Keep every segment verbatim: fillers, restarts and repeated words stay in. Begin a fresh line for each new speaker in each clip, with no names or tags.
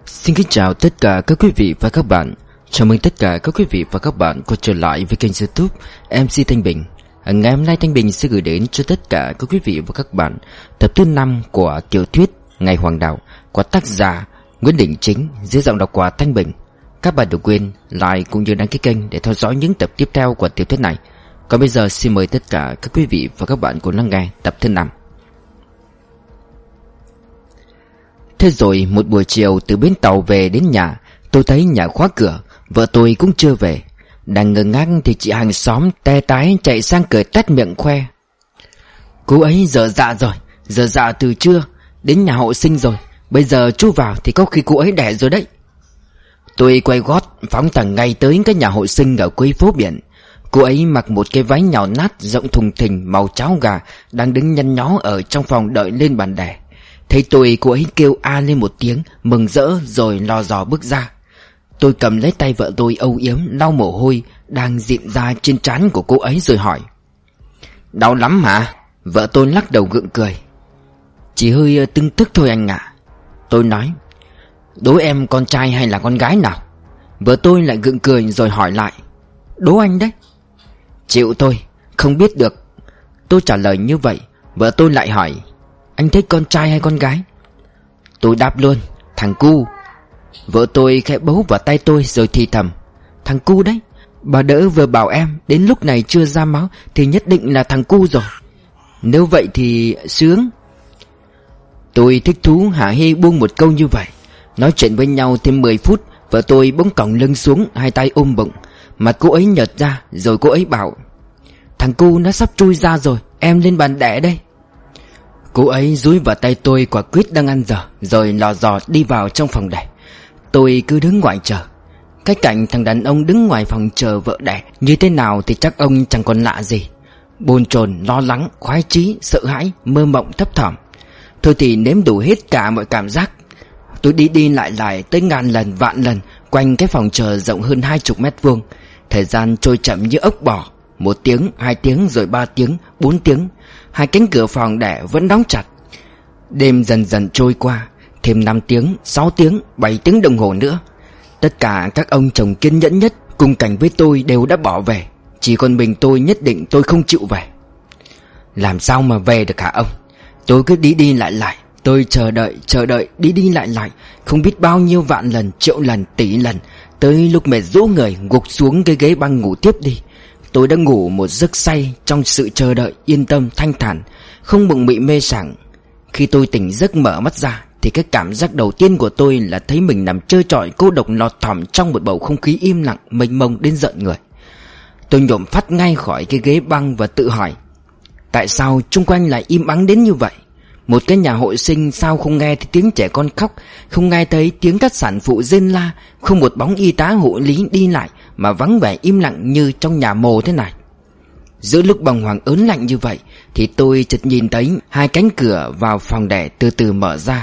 Xin kính chào tất cả các quý vị và các bạn. Chào mừng tất cả các quý vị và các bạn quay trở lại với kênh YouTube em xê Thanh Bình. Ngày hôm nay Thanh Bình sẽ gửi đến cho tất cả các quý vị và các bạn tập thứ năm của tiểu thuyết Ngày Hoàng Đạo của tác giả Nguyễn Đình Chính dưới giọng đọc của Thanh Bình. Các bạn đừng quên like cũng như đăng ký kênh để theo dõi những tập tiếp theo của tiểu thuyết này. Còn bây giờ xin mời tất cả các quý vị và các bạn cùng lắng nghe tập thứ năm. Thế rồi một buổi chiều từ bến tàu về đến nhà, tôi thấy nhà khóa cửa, vợ tôi cũng chưa về. Đang ngơ ngác thì chị hàng xóm te tái chạy sang cười tét miệng khoe: "Cô ấy dở dạ rồi, dở dạ từ trưa, đến nhà hộ sinh rồi. Bây giờ chú vào thì có khi cô ấy đẻ rồi đấy." Tôi quay gót phóng thẳng ngay tới cái nhà hộ sinh ở cuối phố biển. Cô ấy mặc một cái váy nhào nát rộng thùng thình màu cháo gà, đang đứng nhăn nhó ở trong phòng đợi lên bàn đẻ. Thấy tôi, cô ấy kêu a lên một tiếng mừng rỡ rồi lò dò bước ra. Tôi cầm lấy tay vợ tôi âu yếm lau mồ hôi đang dịn ra trên trán của cô ấy rồi hỏi: "Đau lắm hả?" Vợ tôi lắc đầu gượng cười: "Chỉ hơi tưng tức thôi anh ạ." Tôi nói: "Đố em con trai hay là con gái nào?" Vợ tôi lại gượng cười rồi hỏi lại: "Đố anh đấy." "Chịu tôi, không biết được." Tôi trả lời như vậy. Vợ tôi lại hỏi: "Anh thích con trai hay con gái?" Tôi đáp luôn: "Thằng cu." Vợ tôi khẽ bấu vào tay tôi rồi thì thầm: "Thằng cu đấy, bà đỡ vừa bảo em đến lúc này chưa ra máu thì nhất định là thằng cu rồi. Nếu vậy thì sướng." Tôi thích thú hả hê buông một câu như vậy. Nói chuyện với nhau thêm mười phút, vợ tôi bỗng còng lưng xuống, hai tay ôm bụng. Mặt cô ấy nhợt ra rồi cô ấy bảo: "Thằng cu nó sắp chui ra rồi, em lên bàn đẻ đây." Cô ấy dúi vào tay tôi quả quýt đang ăn dở rồi lò dò đi vào trong phòng đẻ. Tôi cứ đứng ngoài chờ. Cái cảnh thằng đàn ông đứng ngoài phòng chờ vợ đẻ như thế nào thì chắc ông chẳng còn lạ gì. Bồn chồn, lo lắng, khoái chí, sợ hãi, mơ mộng thấp thỏm. Thôi thì nếm đủ hết cả mọi cảm giác. Tôi đi đi lại lại tới ngàn lần vạn lần quanh cái phòng chờ rộng hơn hai chục mét vuông. Thời gian trôi chậm như ốc bò. Một tiếng, hai tiếng rồi ba tiếng, bốn tiếng. Hai cánh cửa phòng đẻ vẫn đóng chặt. Đêm dần dần trôi qua. Thêm năm tiếng, sáu tiếng, bảy tiếng đồng hồ nữa. Tất cả các ông chồng kiên nhẫn nhất cùng cảnh với tôi đều đã bỏ về. Chỉ còn mình tôi nhất định tôi không chịu về. Làm sao mà về được hả ông? Tôi cứ đi đi lại lại. Tôi chờ đợi, chờ đợi, đi đi lại lại. Không biết bao nhiêu vạn lần, triệu lần, tỷ lần. Tới lúc mệt rũ người gục xuống cái ghế băng ngủ tiếp đi. Tôi đã ngủ một giấc say trong sự chờ đợi yên tâm thanh thản, không mộng mị mê sảng. Khi tôi tỉnh giấc mở mắt ra thì cái cảm giác đầu tiên của tôi là thấy mình nằm trơ trọi cô độc lọt thỏm trong một bầu không khí im lặng mênh mông đến giận người. Tôi nhổm phắt ngay khỏi cái ghế băng và tự hỏi: tại sao chung quanh lại im ắng đến như vậy? Một cái nhà hộ sinh sao không nghe thấy tiếng trẻ con khóc, không nghe thấy tiếng các sản phụ rên la, không một bóng y tá hộ lý đi lại, mà vắng vẻ im lặng như trong nhà mồ thế này. Giữa lúc bàng hoàng ớn lạnh như vậy thì tôi chợt nhìn thấy hai cánh cửa vào phòng đẻ từ từ mở ra.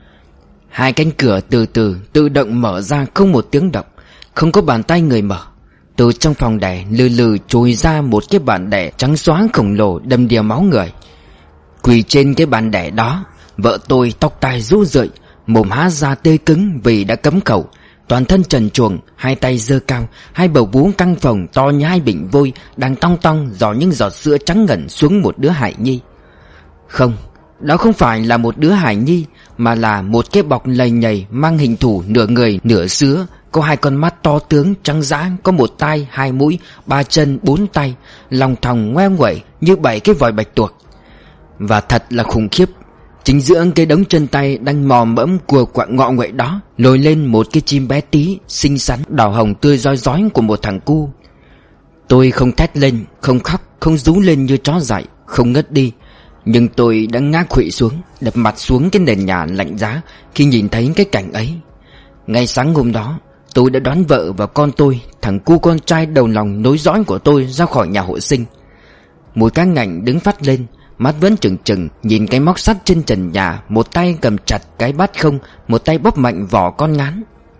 Hai cánh cửa từ từ tự động mở ra không một tiếng động, không có bàn tay người mở. Từ trong phòng đẻ lừ lừ trồi ra một cái bàn đẻ trắng xóa khổng lồ đầm đìa máu người. Quỳ trên cái bàn đẻ đó, vợ tôi tóc tai rũ rượi, mồm há ra tê cứng vì đã cấm khẩu, toàn thân trần truồng, hai tay giơ cao, hai bầu vú căng phồng to như hai bình vôi đang tong tong dò những giọt sữa trắng ngần xuống một đứa hài nhi. Không, đó không phải là một đứa hài nhi, mà là một cái bọc lầy nhầy mang hình thù nửa người nửa sứa, có hai con mắt to tướng trắng dã, có một tai, hai mũi, ba chân, bốn tay, lòng thòng ngoe nguẩy như bảy cái vòi bạch tuộc. Và thật là khủng khiếp, chính giữa cái đống chân tay đang mò mẫm của quạng ngọ nguậy đó lồi lên một cái chim bé tí, xinh xắn, đỏ hồng tươi rói rói của một thằng cu. Tôi không thét lên, không khóc, không rú lên như chó dại, không ngất đi. Nhưng tôi đã ngã khuỵu xuống, đập mặt xuống cái nền nhà lạnh giá khi nhìn thấy cái cảnh ấy. Ngay sáng hôm đó, tôi đã đón vợ và con tôi, thằng cu con trai đầu lòng nối dõi của tôi, ra khỏi nhà hộ sinh. Mùi cá ngạnh đứng phát lên, mắt vẫn trừng trừng nhìn cái móc sắt trên trần nhà, một tay cầm chặt cái bát không, một tay bóp mạnh vỏ con ngán.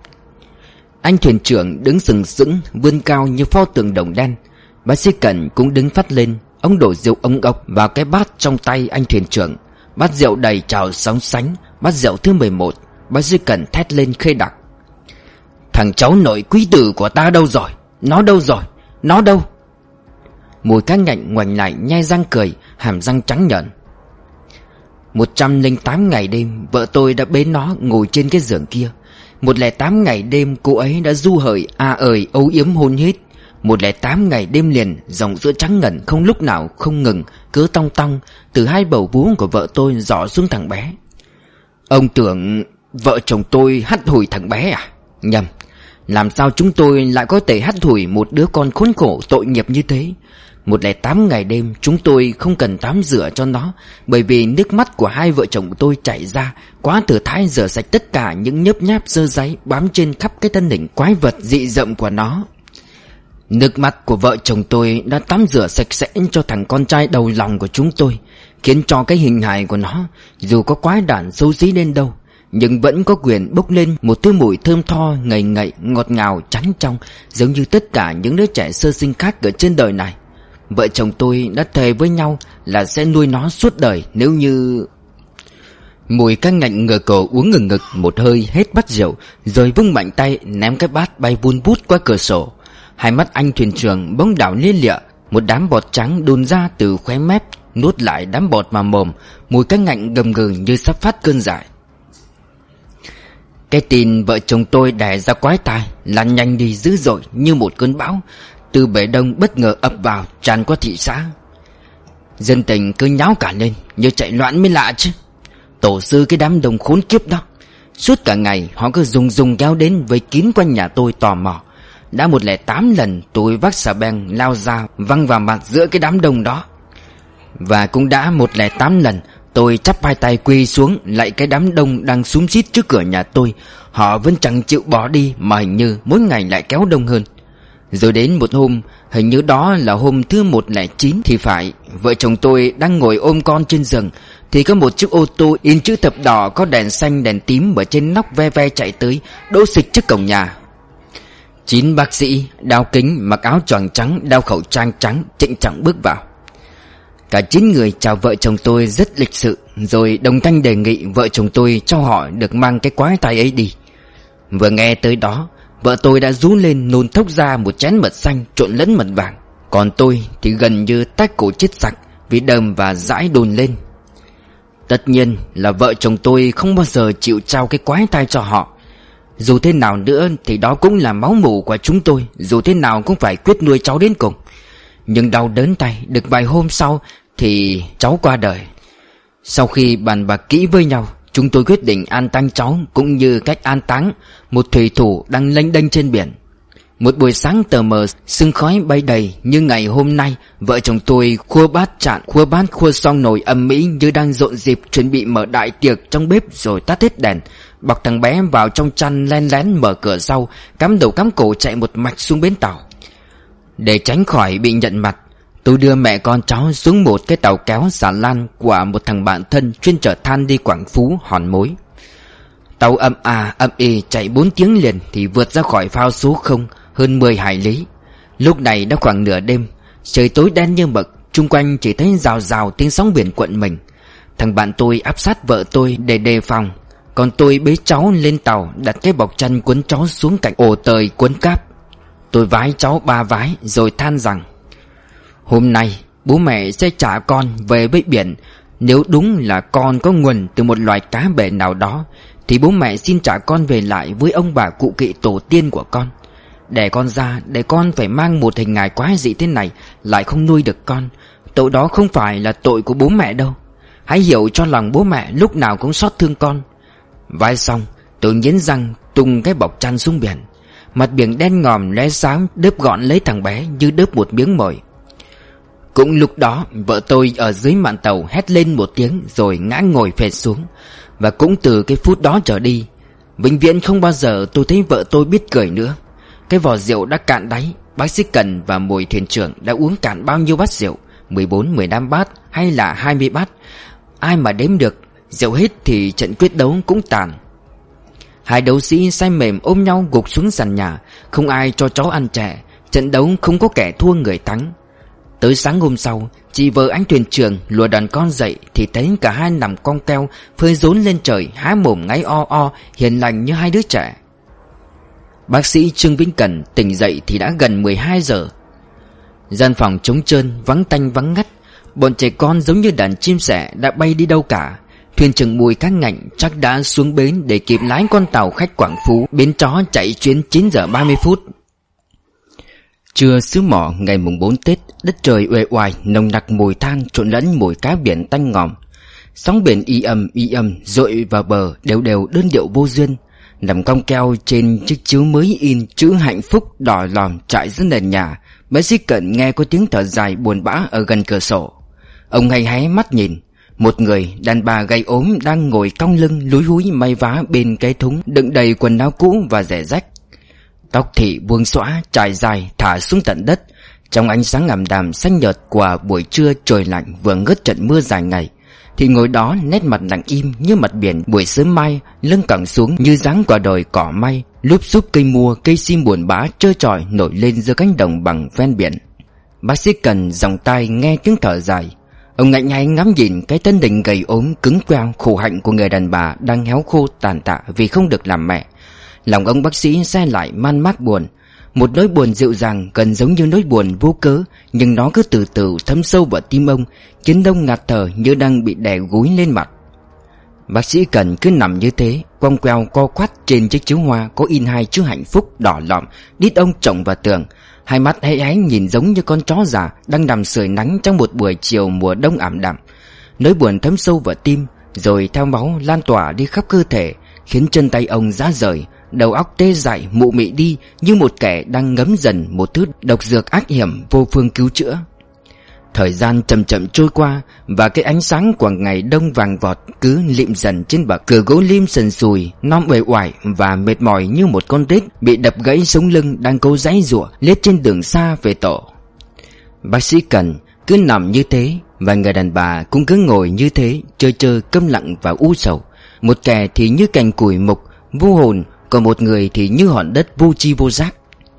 Anh thuyền trưởng đứng sừng sững vươn cao như pho tượng đồng đen. Bác sĩ Cẩn cũng đứng phát lên. Ông đổ rượu ống ốc vào cái bát trong tay anh thuyền trưởng. Bát rượu đầy trào sóng sánh. Bát rượu thứ mười một. Bác sĩ Cần thét lên khê đặc: "Thằng cháu nội quý tử của ta đâu rồi? Nó đâu rồi? Nó đâu?" Mùi cá ngạnh ngoảnh lại nhe răng cười, hàm răng trắng nhợn. Một trăm lẻ tám ngày đêm vợ tôi đã bế nó ngồi trên cái giường kia. Một lẻ tám ngày đêm cô ấy đã du hời a ời âu yếm hôn hít. Một lẻ tám ngày đêm liền dòng sữa trắng ngần không lúc nào không ngừng cứ tong tong từ hai bầu vú của vợ tôi rỏ xuống thằng bé. Ông tưởng vợ chồng tôi hắt hủi thằng bé à? Nhầm. Làm sao chúng tôi lại có thể hắt hủi một đứa con khốn khổ tội nghiệp như thế? Một lẻ tám ngày đêm chúng tôi không cần tắm rửa cho nó, bởi vì nước mắt của hai vợ chồng tôi chảy ra quá thừa thãi rửa sạch tất cả những nhớp nháp dơ dáy bám trên khắp cái thân hình quái vật dị dậm của nó. Nước mắt của vợ chồng tôi đã tắm rửa sạch sẽ cho thằng con trai đầu lòng của chúng tôi, khiến cho cái hình hài của nó dù có quái đản xấu xí đến đâu nhưng vẫn có quyền bốc lên một thứ mùi thơm tho ngậy ngậy ngọt ngào trắng trong, giống như tất cả những đứa trẻ sơ sinh khác ở trên đời này. Vợ chồng tôi đã thề với nhau là sẽ nuôi nó suốt đời nếu như... Mùi cá ngạnh ngửa cổ uống ngừng ngực một hơi hết bát rượu, rồi vung mạnh tay ném cái bát bay vun vút qua cửa sổ. Hai mắt anh thuyền trưởng bỗng đảo lia lịa, một đám bọt trắng đun ra từ khóe mép nuốt lại đám bọt vào mồm. Mùi cá ngạnh gầm gừ như sắp phát cơn dại. Cái tin vợ chồng tôi đẻ ra quái tai lan nhanh đi dữ dội như một cơn bão từ bể đông bất ngờ ập vào, tràn qua thị xã. Dân tình cứ nháo cả lên như chạy loạn mới lạ chứ. Tổ sư cái đám đông khốn kiếp đó, suốt cả ngày họ cứ dùng dùng kéo đến vây kín quanh nhà tôi tò mò. Đã một lẻ tám lần tôi vác xà beng lao ra văng vào mặt giữa cái đám đông đó. Và cũng đã một lẻ tám lần tôi chắp hai tay quỳ xuống lạy cái đám đông đang xúm xít trước cửa nhà tôi. Họ vẫn chẳng chịu bỏ đi, mà hình như mỗi ngày lại kéo đông hơn. Rồi đến một hôm, hình như đó là hôm thứ một lẻ chín thì phải, vợ chồng tôi đang ngồi ôm con trên giường, thì có một chiếc ô tô in chữ thập đỏ có đèn xanh đèn tím ở trên nóc ve ve chạy tới, đỗ xịch trước cổng nhà. Chín bác sĩ đeo kính, mặc áo choàng trắng, đeo khẩu trang trắng trịnh trọng bước vào. Cả chín người chào vợ chồng tôi rất lịch sự, rồi đồng thanh đề nghị vợ chồng tôi cho họ được mang cái quái tai ấy đi. Vừa nghe tới đó, vợ tôi đã rú lên nôn thốc ra một chén mật xanh trộn lẫn mật vàng. Còn tôi thì gần như tách cổ chết sặc vì đờm và dãi đồn lên. Tất nhiên là vợ chồng tôi không bao giờ chịu trao cái quái tai cho họ. Dù thế nào nữa thì đó cũng là máu mủ của chúng tôi, dù thế nào cũng phải quyết nuôi cháu đến cùng. Nhưng đau đớn tay, được vài hôm sau thì cháu qua đời. Sau khi bàn bạc kỹ với nhau, chúng tôi quyết định an táng cháu cũng như cách an táng một thủy thủ đang lênh đênh trên biển. Một buổi sáng tờ mờ, sương khói bay đầy như ngày hôm nay, vợ chồng tôi khua bát chạn, khua bát khua xong nồi ầm ĩ như đang rộn dịp chuẩn bị mở đại tiệc trong bếp, rồi tắt hết đèn, bọc thằng bé vào trong chăn, len lén mở cửa sau, cắm đầu cắm cổ chạy một mạch xuống bến tàu. Để tránh khỏi bị nhận mặt, tôi đưa mẹ con cháu xuống một cái tàu kéo xà lan của một thằng bạn thân chuyên chở than đi Quảng Phú, Hòn Mối. Tàu âm à âm ì chạy bốn tiếng liền thì vượt ra khỏi phao số không, hơn mười hải lý. Lúc này đã khoảng nửa đêm, trời tối đen như mực, chung quanh chỉ thấy rào rào tiếng sóng biển cuộn mình. Thằng bạn tôi áp sát vợ tôi để đề phòng, còn tôi bế cháu lên tàu, đặt cái bọc chăn cuốn cháu xuống cạnh ổ tời cuốn cáp. Tôi vái cháu ba vái rồi than rằng: hôm nay bố mẹ sẽ trả con về với biển. Nếu đúng là con có nguồn từ một loài cá bể nào đó, thì bố mẹ xin trả con về lại với ông bà cụ kỵ tổ tiên của con. Đẻ con ra để con phải mang một hình hài quái dị thế này, lại không nuôi được con, tội đó không phải là tội của bố mẹ đâu. Hãy hiểu cho lòng bố mẹ lúc nào cũng xót thương con. Vái xong, tôi nghiến răng tung cái bọc chăn xuống biển. Mặt biển đen ngòm lóe sáng đớp gọn lấy thằng bé như đớp một miếng mồi. Cũng lúc đó, vợ tôi ở dưới mạn tàu hét lên một tiếng rồi ngã ngồi phệt xuống. Và cũng từ cái phút đó trở đi, vĩnh viễn không bao giờ tôi thấy vợ tôi biết cười nữa. Cái vò rượu đã cạn đáy, bác sĩ Cần và Mùi thuyền trưởng đã uống cạn bao nhiêu bát rượu, mười bốn, mười lăm bát hay là hai mươi bát, ai mà đếm được. Rượu hết thì trận quyết đấu cũng tàn. Hai đấu sĩ say mềm ôm nhau gục xuống sàn nhà, không ai cho cháu ăn trẻ. Trận đấu không có kẻ thua người thắng. Tới sáng hôm sau, chị vợ anh thuyền trưởng lùa đàn con dậy thì thấy cả hai nằm cong keo, phơi rốn lên trời, há mồm ngáy o o, hiền lành như hai đứa trẻ. Bác sĩ Trương Vĩnh Cần tỉnh dậy thì đã gần mười hai giờ. Gian phòng trống trơn, vắng tanh vắng ngắt. Bọn trẻ con giống như đàn chim sẻ đã bay đi đâu cả. Thuyền trưởng Bùi Cá Ngạnh chắc đã xuống bến để kịp lái con tàu khách Quảng Phú, bến chó chạy chuyến chín giờ ba mươi phút. Trưa xứ Mỏ ngày mùng bốn Tết, đất trời uể oải nồng nặc mùi than trộn lẫn mùi cá biển tanh ngòm. Sóng biển y âm y âm dội vào bờ, đều đều đơn điệu vô duyên. Nằm cong keo trên chiếc chiếu mới in chữ hạnh phúc đỏ lòm trải dưới nền nhà, bác sĩ Cận nghe có tiếng thở dài buồn bã ở gần cửa sổ. Ông hay hé mắt nhìn, một người đàn bà gầy ốm đang ngồi cong lưng lúi húi may vá bên cái thúng đựng đầy quần áo cũ và rẻ rách. Tóc thị buông xõa trải dài thả xuống tận đất. Trong ánh sáng ảm đạm xanh nhợt của buổi trưa trời lạnh vừa ngớt trận mưa dài ngày, thì ngồi đó nét mặt lặng im như mặt biển buổi sớm mai, lưng cẳng xuống như dáng quả đồi cỏ may, lúp xúp cây mua cây sim buồn bã trơ trọi nổi lên giữa cánh đồng bằng ven biển. Bác sĩ Cần dòng tai nghe tiếng thở dài. Ông ngạnh ngáy ngắm nhìn cái thân hình gầy ốm cứng queo khổ hạnh của người đàn bà đang héo khô tàn tạ vì không được làm mẹ. Lòng ông bác sĩ xe lại man mác buồn. Một nỗi buồn dịu dàng gần giống như nỗi buồn vô cớ, nhưng nó cứ từ từ thấm sâu vào tim ông, khiến ông ngạt thở như đang bị đè gúi lên mặt. Bác sĩ Cần cứ nằm như thế, quong queo co quắt trên chiếc chiếu hoa có in hai chữ hạnh phúc đỏ lòm, đít ông chồng vào tường. Hai mắt hé hé nhìn giống như con chó già đang nằm sưởi nắng trong một buổi chiều mùa đông ảm đạm. Nỗi buồn thấm sâu vào tim, rồi theo máu lan tỏa đi khắp cơ thể, khiến chân tay ông rã rời, đầu óc tê dại mụ mị đi như một kẻ đang ngấm dần một thứ độc dược ác hiểm vô phương cứu chữa. Thời gian chậm chậm trôi qua, và cái ánh sáng của ngày đông vàng vọt cứ lịm dần trên bậc cửa gỗ lim sần sùi, non uể oải và mệt mỏi như một con rết bị đập gãy sống lưng đang cố giãy giụa lết trên đường xa về tổ. Bác sĩ Cần cứ nằm như thế, và người đàn bà cũng cứ ngồi như thế, chơi chơi câm lặng và u sầu. Một kẻ thì như cành củi mục vô hồn, còn một người thì như hòn đất vô tri vô giác.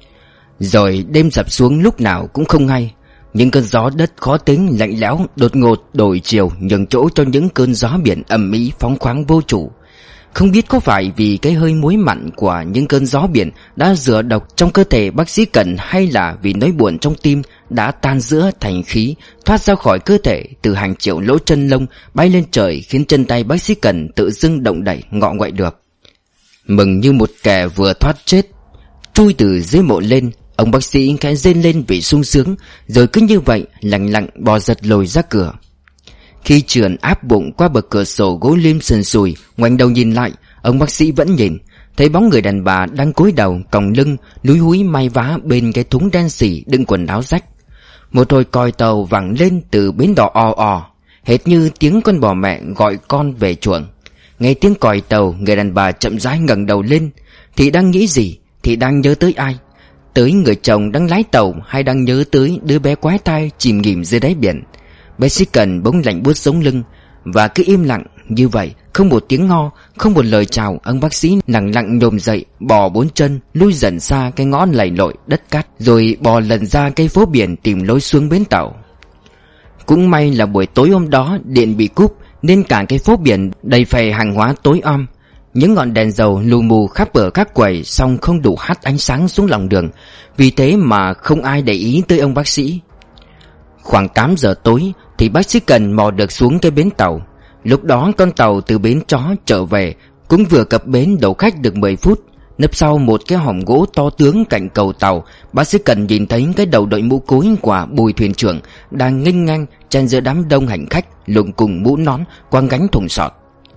Rồi đêm sập xuống lúc nào cũng không hay. Những cơn gió đất khó tính lạnh lẽo đột ngột đổi chiều, nhường chỗ cho những cơn gió biển ầm ĩ phóng khoáng vô chủ. Không biết có phải vì cái hơi muối mặn của những cơn gió biển đã rửa độc trong cơ thể bác sĩ Cần, hay là vì nỗi buồn trong tim đã tan rữa thành khí thoát ra khỏi cơ thể từ hàng triệu lỗ chân lông bay lên trời, khiến chân tay bác sĩ Cần tự dưng động đậy ngọ nguậy được. Mừng như một kẻ vừa thoát chết, chui từ dưới mộ lên, ông bác sĩ khẽ rên lên vì sung sướng, rồi cứ như vậy lặng lặng bò giật lồi ra cửa. Khi trườn áp bụng qua bậc cửa sổ gỗ lim sần sùi, ngoảnh đầu nhìn lại, ông bác sĩ vẫn nhìn thấy bóng người đàn bà đang cúi đầu còng lưng lúi húi may vá bên cái thúng đen xỉ đựng quần áo rách. Một hồi còi tàu vẳng lên từ bến đò ò ò, hệt như tiếng con bò mẹ gọi con về chuồng. Nghe tiếng còi tàu, người đàn bà chậm rãi ngẩng đầu lên. Thì đang nghĩ gì? Thì đang nhớ tới ai? Tới người chồng đang lái tàu, hay đang nhớ tới đứa bé quái thai chìm nghỉm dưới đáy biển? Bác sĩ Cần bỗng lạnh buốt sống lưng, và cứ im lặng như vậy, không một tiếng ho, không một lời chào. Ông bác sĩ lặng lặng nhổm dậy, bò bốn chân lui dần xa cái ngõ lầy lội đất cát, rồi bò lần ra cây phố biển tìm lối xuống bến tàu. Cũng may là buổi tối hôm đó điện bị cúp, nên cả cái phố biển đầy phè hàng hóa tối om. Những ngọn đèn dầu lù mù khắp ở các quầy, song không đủ hắt ánh sáng xuống lòng đường, vì thế mà không ai để ý tới ông bác sĩ. Khoảng tám giờ tối thì bác sĩ Cần mò được xuống cái bến tàu. Lúc đó con tàu từ bến Chó trở về cũng vừa cập bến đậu khách được mười phút. Nấp sau một cái hòm gỗ to tướng cạnh cầu tàu, bác sĩ Cần nhìn thấy cái đầu đội mũ cối của Bùi thuyền trưởng đang nghênh ngang chen giữa đám đông hành khách lùng cùng mũ nón quăng gánh thùng sọt.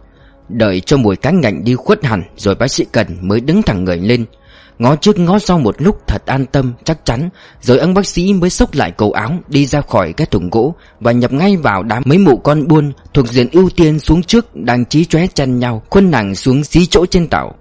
Đợi cho Bùi Cá Ngạnh đi khuất hẳn, rồi bác sĩ Cần mới đứng thẳng người lên, ngó trước ngó sau một lúc thật an tâm chắc chắn, rồi ông bác sĩ mới xốc lại cổ áo, đi ra khỏi cái thùng gỗ và nhập ngay vào đám mấy mụ con buôn thuộc diện ưu tiên xuống trước đang chí chóe chen nhau khuân nàng xuống xí chỗ trên tàu.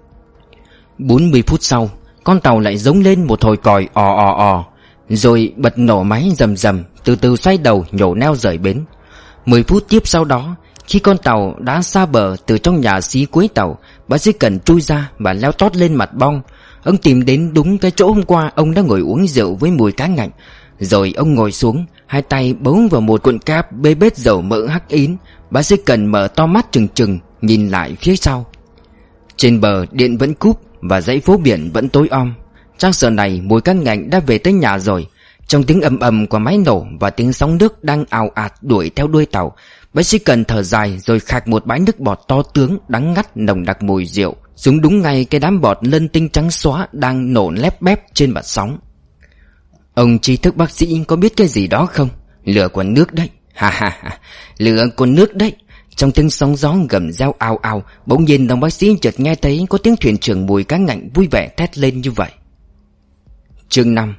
Bốn mươi phút sau, con tàu lại giống lên một hồi còi ò ò ò, rồi bật nổ máy rầm rầm, từ từ xoay đầu nhổ neo rời bến. Mười phút tiếp sau đó, khi con tàu đã xa bờ, từ trong nhà xí cuối tàu, bác sĩ Cần chui ra và leo tót lên mặt bong. Ông tìm đến đúng cái chỗ hôm qua ông đã ngồi uống rượu với Bùi Cá Ngạnh. Rồi ông ngồi xuống, hai tay bấu vào một cuộn cáp bê bết dầu mỡ hắc ín. Bác sĩ Cần mở to mắt trừng trừng nhìn lại phía sau. Trên bờ điện vẫn cúp và dãy phố biển vẫn tối om. Chắc giờ này mùi các ngành đã về tới nhà rồi. Trong tiếng ầm ầm của máy nổ và tiếng sóng nước đang ào ạt đuổi theo đuôi tàu, bác sĩ Cần thở dài rồi khạc một bãi nước bọt to tướng đắng ngắt nồng đặc mùi rượu, xuống đúng ngay cái đám bọt lân tinh trắng xóa đang nổ lép bép trên mặt sóng. Ông tri thức bác sĩ có biết cái gì đó không? Lửa của nước đấy. Ha ha ha, lửa của nước đấy. Trong tiếng sóng gió gầm reo ào ào, bỗng nhiên đồng bác sĩ chợt nghe thấy có tiếng thuyền trưởng Mùi Cá Ngạnh vui vẻ thét lên như vậy. Chương năm.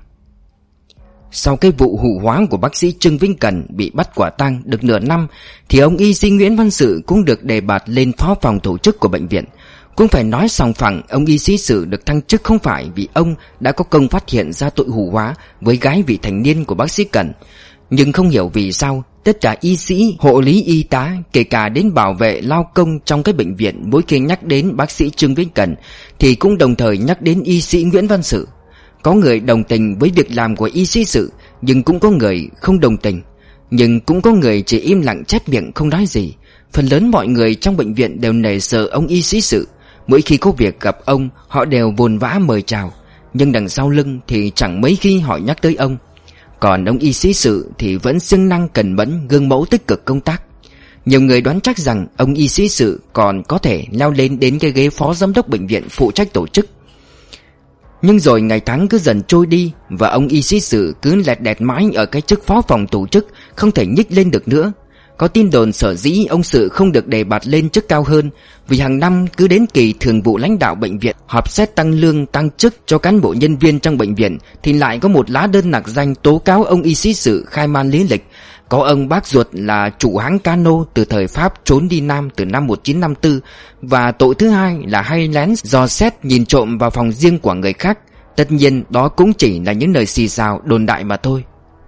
Sau cái vụ hù hóa của bác sĩ Trương Vĩnh Cần bị bắt quả tang được nửa năm, thì ông y sĩ Nguyễn Văn Sự cũng được đề bạt lên phó phòng tổ chức của bệnh viện. Cũng phải nói sòng phẳng, ông y sĩ Sự được thăng chức không phải vì ông đã có công phát hiện ra tội hù hóa với gái vị thành niên của bác sĩ Cần, nhưng không hiểu vì sao tất cả y sĩ, hộ lý, y tá, kể cả đến bảo vệ lao công trong cái bệnh viện, mỗi khi nhắc đến bác sĩ Trương Vĩnh Cần thì cũng đồng thời nhắc đến y sĩ Nguyễn Văn Sự. Có người đồng tình với việc làm của y sĩ Sự, nhưng cũng có người không đồng tình. Nhưng cũng có người chỉ im lặng chép miệng không nói gì. Phần lớn mọi người trong bệnh viện đều nể sợ ông y sĩ Sự. Mỗi khi có việc gặp ông, họ đều vồn vã mời chào, nhưng đằng sau lưng thì chẳng mấy khi họ nhắc tới ông. Còn ông y sĩ Sự thì vẫn siêng năng cẩn mẫn, gương mẫu tích cực công tác. Nhiều người đoán chắc rằng ông y sĩ Sự còn có thể leo lên đến cái ghế phó giám đốc bệnh viện phụ trách tổ chức. Nhưng rồi ngày tháng cứ dần trôi đi, và ông y sĩ Sự cứ lẹt đẹt mãi ở cái chức phó phòng tổ chức, không thể nhích lên được nữa. Có tin đồn sở dĩ ông Sự không được đề bạt lên chức cao hơn vì hàng năm cứ đến kỳ thường vụ lãnh đạo bệnh viện họp xét tăng lương tăng chức cho cán bộ nhân viên trong bệnh viện thì lại có một lá đơn nạc danh tố cáo ông y sĩ Sự khai man lý lịch. Có ông bác ruột là chủ hãng cano từ thời Pháp trốn đi Nam từ năm một nghìn chín trăm năm mươi tư, và tội thứ hai là hay lén dò xét nhìn trộm vào phòng riêng của người khác. Tất nhiên đó cũng chỉ là những lời xì xào đồn đại mà thôi.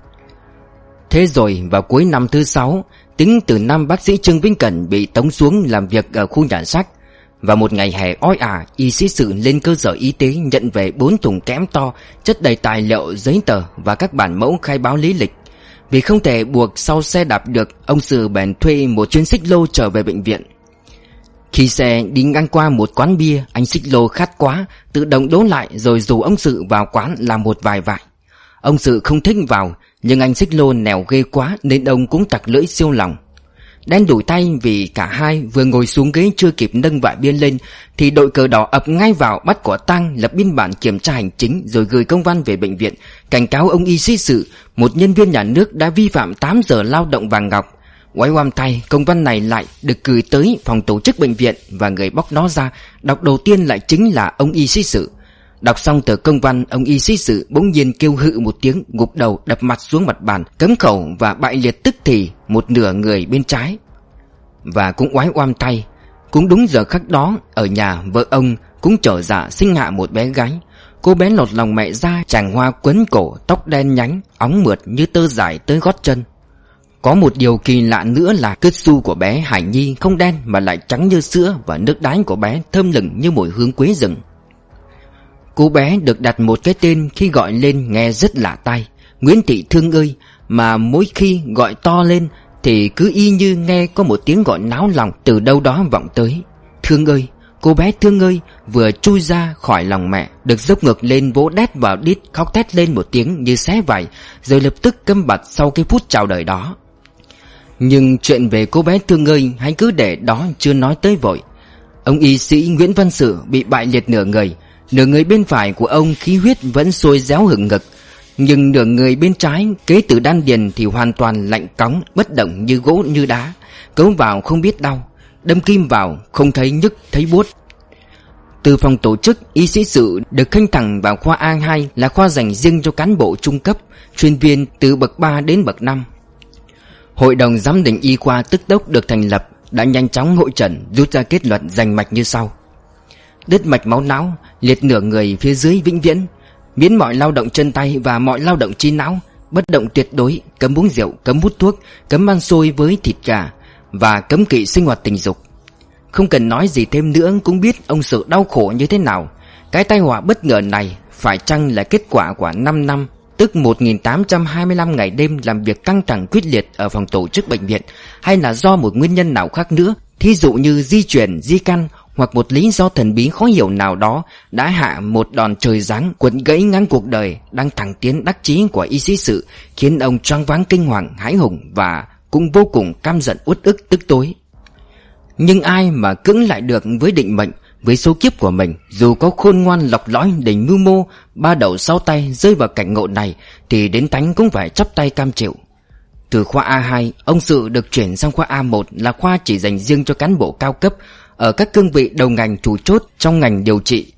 Thế rồi vào cuối năm thứ sáu, tính từ năm bác sĩ Trương Vĩnh Cần bị tống xuống làm việc ở khu nhà xác, và một ngày hè oi ả, y sĩ Sự lên cơ sở y tế nhận về bốn thùng kẽm to chất đầy tài liệu, giấy tờ và các bản mẫu khai báo lý lịch. Vì không thể buộc sau xe đạp được, ông Sự bèn thuê một chuyến xích lô trở về bệnh viện. Khi xe đi ngang qua một quán bia, anh xích lô khát quá, tự động đỗ lại rồi rủ ông Sự vào quán làm một vài vại. Ông Sự không thích vào, nhưng anh xích lô nèo ghê quá nên ông cũng tặc lưỡi siêu lòng. Đen đủi tay vì cả hai vừa ngồi xuống ghế chưa kịp nâng vại bia lên thì đội cờ đỏ ập ngay vào bắt quả tang, lập biên bản kiểm tra hành chính rồi gửi công văn về bệnh viện cảnh cáo ông y sĩ Sự, một nhân viên nhà nước đã vi phạm tám giờ lao động vàng ngọc. Oái oăm tay, công văn này lại được gửi tới phòng tổ chức bệnh viện, và người bóc nó ra đọc đầu tiên lại chính là ông y sĩ Sự. Đọc xong tờ công văn, ông y sĩ Sự bỗng nhiên kêu hự một tiếng, gục đầu đập mặt xuống mặt bàn, cấm khẩu và bại liệt tức thì một nửa người bên trái. Và cũng oái oăm tay, cũng đúng giờ khắc đó, ở nhà vợ ông cũng trở dạ sinh hạ một bé gái. Cô bé lọt lòng mẹ ra, tràng hoa quấn cổ, tóc đen nhánh, óng mượt như tơ dài tới gót chân. Có một điều kỳ lạ nữa là cứt su của bé Hải Nhi không đen mà lại trắng như sữa, và nước đái của bé thơm lừng như mùi hương quế rừng. Cô bé được đặt một cái tên khi gọi lên nghe rất lạ tai, Nguyễn Thị Thương ơi, mà mỗi khi gọi to lên thì cứ y như nghe có một tiếng gọi náo lòng từ đâu đó vọng tới. Thương ơi, cô bé Thương ơi vừa chui ra khỏi lòng mẹ, được dốc ngược lên vỗ đét vào đít, khóc thét lên một tiếng như xé vải, rồi lập tức câm bặt sau cái phút chào đời đó. Nhưng chuyện về cô bé Thương ơi hãy cứ để đó chưa nói tới vội. Ông y sĩ Nguyễn Văn Sự bị bại liệt nửa người. Nửa người bên phải của ông khí huyết vẫn sôi réo hừng ngực, nhưng nửa người bên trái kế từ đan điền thì hoàn toàn lạnh cóng, bất động như gỗ như đá. Cấu vào không biết đau, đâm kim vào không thấy nhức thấy buốt. Từ phòng tổ chức, y sĩ Sự được khênh thẳng vào khoa A hai, là khoa dành riêng cho cán bộ trung cấp, chuyên viên từ bậc ba đến bậc năm. Hội đồng giám định y khoa tức tốc được thành lập, đã nhanh chóng hội trần rút ra kết luận rành mạch như sau: đứt mạch máu não, liệt nửa người phía dưới vĩnh viễn, miễn mọi lao động chân tay và mọi lao động trí não, bất động tuyệt đối, cấm uống rượu, cấm hút thuốc, cấm ăn xôi với thịt gà và cấm kỵ sinh hoạt tình dục. Không cần nói gì thêm nữa cũng biết ông Sự đau khổ như thế nào. Cái tai họa bất ngờ này phải chăng là kết quả của năm năm tức một nghìn tám trăm hai mươi lăm ngày đêm làm việc căng thẳng quyết liệt ở phòng tổ chức bệnh viện, hay là do một nguyên nhân nào khác nữa, thí dụ như di chuyển, di căn, hoặc một lý do thần bí khó hiểu nào đó, đã hạ một đòn trời giáng quật gãy ngang cuộc đời đang thẳng tiến đắc chí của y sĩ Sự, khiến ông choáng váng kinh hoàng hãi hùng và cũng vô cùng căm giận uất ức tức tối. Nhưng ai mà cưỡng lại được với định mệnh, với số kiếp của mình, dù có khôn ngoan lọc lõi đầy mưu mô, ba đầu sáu tay rơi vào cảnh ngộ này, thì đến thánh cũng phải chắp tay cam chịu. Từ khoa A hai, ông Sự được chuyển sang khoa A một, là khoa chỉ dành riêng cho cán bộ cao cấp ở các cương vị đầu ngành chủ chốt trong ngành điều trị.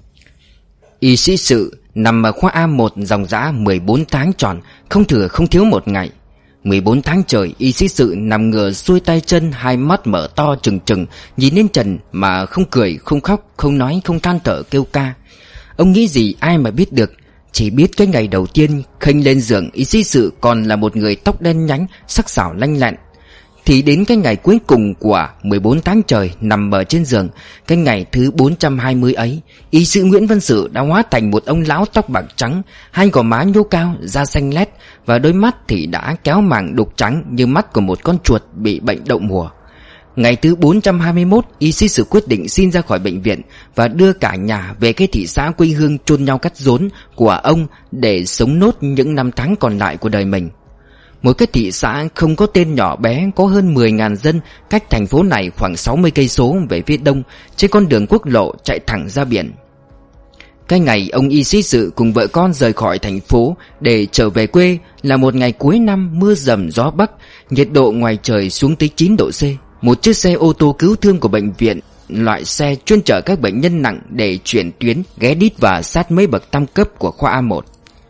Y sĩ Sự nằm ở khoa A một dòng dã mười bốn tháng tròn, không thừa không thiếu một ngày. mười bốn tháng trời, y sĩ Sự nằm ngửa xuôi tay chân, hai mắt mở to trừng trừng nhìn lên trần mà không cười, không khóc, không nói, không than thở kêu ca. Ông nghĩ gì ai mà biết được. Chỉ biết cái ngày đầu tiên khênh lên giường, y sĩ Sự còn là một người tóc đen nhánh, sắc sảo lanh lặn. Thì đến cái ngày cuối cùng của mười bốn tháng trời nằm ở trên giường, cái ngày thứ bốn trăm hai mươi ấy, y sĩ Nguyễn Văn Sự đã hóa thành một ông lão tóc bạc trắng, hai gò má nhô cao, da xanh lét, và đôi mắt thì đã kéo màng đục trắng như mắt của một con chuột bị bệnh đậu mùa. Ngày thứ bốn trăm hai mươi mốt, y sĩ Sự quyết định xin ra khỏi bệnh viện và đưa cả nhà về cái thị xã quê hương chôn nhau cắt rốn của ông để sống nốt những năm tháng còn lại của đời mình. Một cái thị xã không có tên nhỏ bé, có hơn mười nghìn dân, cách thành phố này khoảng sáu mươi cây số về phía đông, trên con đường quốc lộ chạy thẳng ra biển. Cái ngày ông y sĩ Sự cùng vợ con rời khỏi thành phố để trở về quê là một ngày cuối năm, mưa rầm gió bắc, nhiệt độ ngoài trời xuống tới chín độ C. Một chiếc xe ô tô cứu thương của bệnh viện, loại xe chuyên chở các bệnh nhân nặng để chuyển tuyến, ghé đít và sát mấy bậc tam cấp của khoa A một.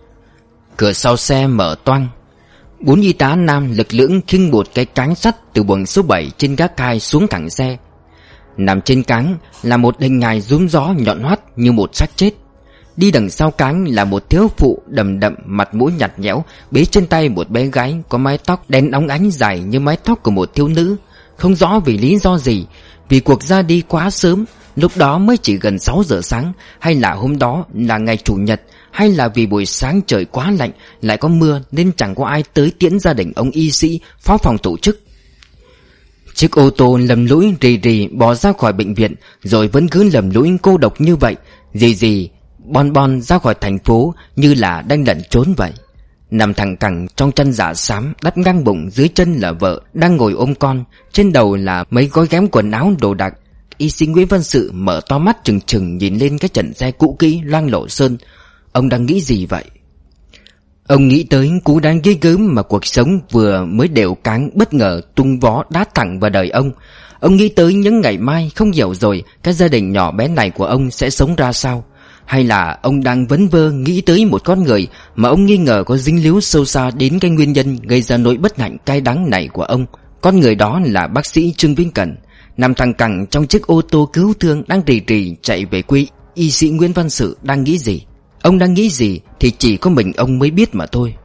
Cửa sau xe mở toang. Bốn y tá nam lực lưỡng khiêng một cái cáng sắt từ buồng số bảy trên gác hai xuống thẳng xe. Nằm trên cáng là một hình hài rúm gió nhọn hoắt như một xác chết. Đi đằng sau cáng là một thiếu phụ đầm đậm, mặt mũi nhạt nhẽo, bế trên tay một bé gái có mái tóc đen óng ánh dài như mái tóc của một thiếu nữ. Không rõ vì lý do gì, vì cuộc ra đi quá sớm, lúc đó mới chỉ gần sáu giờ sáng, hay là hôm đó là ngày chủ nhật, hay là vì buổi sáng trời quá lạnh, lại có mưa nên chẳng có ai tới tiễn gia đình ông y sĩ, phó phòng tổ chức. Chiếc ô tô lầm lũi rì rì bỏ ra khỏi bệnh viện, rồi vẫn cứ lầm lũi cô độc như vậy, rì rì bon bon ra khỏi thành phố như là đang lẩn trốn vậy. Nằm thẳng cẳng trong chân dạ xám, đắt ngang bụng, dưới chân là vợ đang ngồi ôm con, trên đầu là mấy gói ghém quần áo đồ đạc. Y sĩ Nguyễn Văn Sự mở to mắt trừng trừng nhìn lên cái trần xe cũ kỹ loang lổ sơn. Ông đang nghĩ gì vậy? Ông nghĩ tới cú đá ghê gớm mà cuộc sống vừa mới đều cáng bất ngờ tung vó đá thẳng vào đời ông. Ông nghĩ tới những ngày mai không hiểu rồi cái gia đình nhỏ bé này của ông sẽ sống ra sao. Hay là ông đang vấn vơ nghĩ tới một con người mà ông nghi ngờ có dính líu sâu xa đến cái nguyên nhân gây ra nỗi bất hạnh cay đắng này của ông. Con người đó là bác sĩ Trương Vĩnh Cẩn, nằm thẳng cẳng trong chiếc ô tô cứu thương đang rì rì chạy về quê. Y sĩ Nguyễn Văn Sự đang nghĩ gì? Ông đang nghĩ gì thì chỉ có mình ông mới biết mà thôi.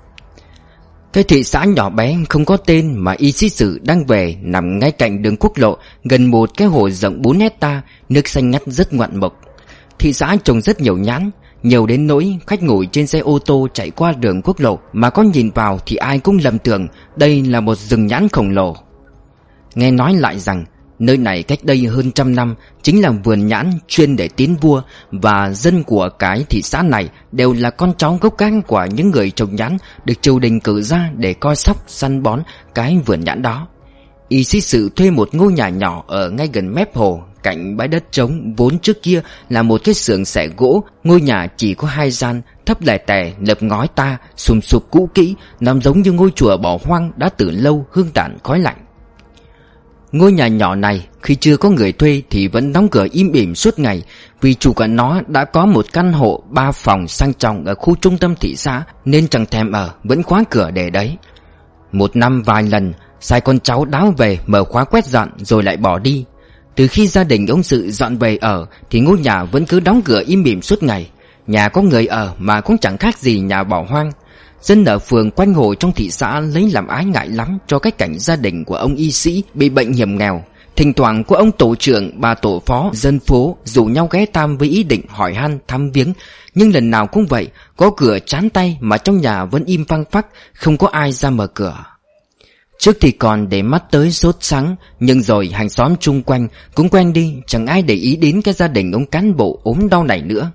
Cái thị xã nhỏ bé không có tên mà y sĩ Sự đang về nằm ngay cạnh đường quốc lộ, gần một cái hồ rộng bốn hecta, nước xanh ngắt rất ngoạn mục. Thị xã trồng rất nhiều nhãn, nhiều đến nỗi khách ngồi trên xe ô tô chạy qua đường quốc lộ mà có nhìn vào thì ai cũng lầm tưởng đây là một rừng nhãn khổng lồ. Nghe nói lại rằng nơi này cách đây hơn trăm năm chính là vườn nhãn chuyên để tiến vua, và dân của cái thị xã này đều là con cháu gốc gác của những người trồng nhãn được triều đình cử ra để coi sóc săn bón cái vườn nhãn đó. Y sĩ Sự thuê một ngôi nhà nhỏ ở ngay gần mép hồ, cạnh bãi đất trống vốn trước kia là một cái xưởng xẻ gỗ. Ngôi nhà chỉ có hai gian, thấp lẻ tẻ, lợp ngói ta, sùm sụp cũ kỹ, nằm giống như ngôi chùa bỏ hoang đã từ lâu, hương tàn khói lạnh. Ngôi nhà nhỏ này khi chưa có người thuê thì vẫn đóng cửa im ỉm suốt ngày, vì chủ của nó đã có một căn hộ ba phòng sang trọng ở khu trung tâm thị xã nên chẳng thèm ở, vẫn khóa cửa để đấy. Một năm vài lần sai con cháu đáo về mở khóa quét dọn rồi lại bỏ đi. Từ khi gia đình ông Sự dọn về ở thì ngôi nhà vẫn cứ đóng cửa im ỉm suốt ngày. Nhà có người ở mà cũng chẳng khác gì nhà bỏ hoang. Dân ở phường quanh hồ trong thị xã lấy làm ái ngại lắm cho cái cảnh gia đình của ông y sĩ bị bệnh hiểm nghèo, Thỉnh thoảng có ông tổ trưởng, bà tổ phó, dân phố rủ nhau ghé thăm với ý định hỏi han thăm viếng. Nhưng lần nào cũng vậy, có cửa chán tay mà trong nhà vẫn im phăng phắc, không có ai ra mở cửa. Trước thì còn để mắt tới sốt sắng, nhưng rồi hàng xóm chung quanh cũng quen đi, chẳng ai để ý đến cái gia đình ông cán bộ ốm đau này nữa.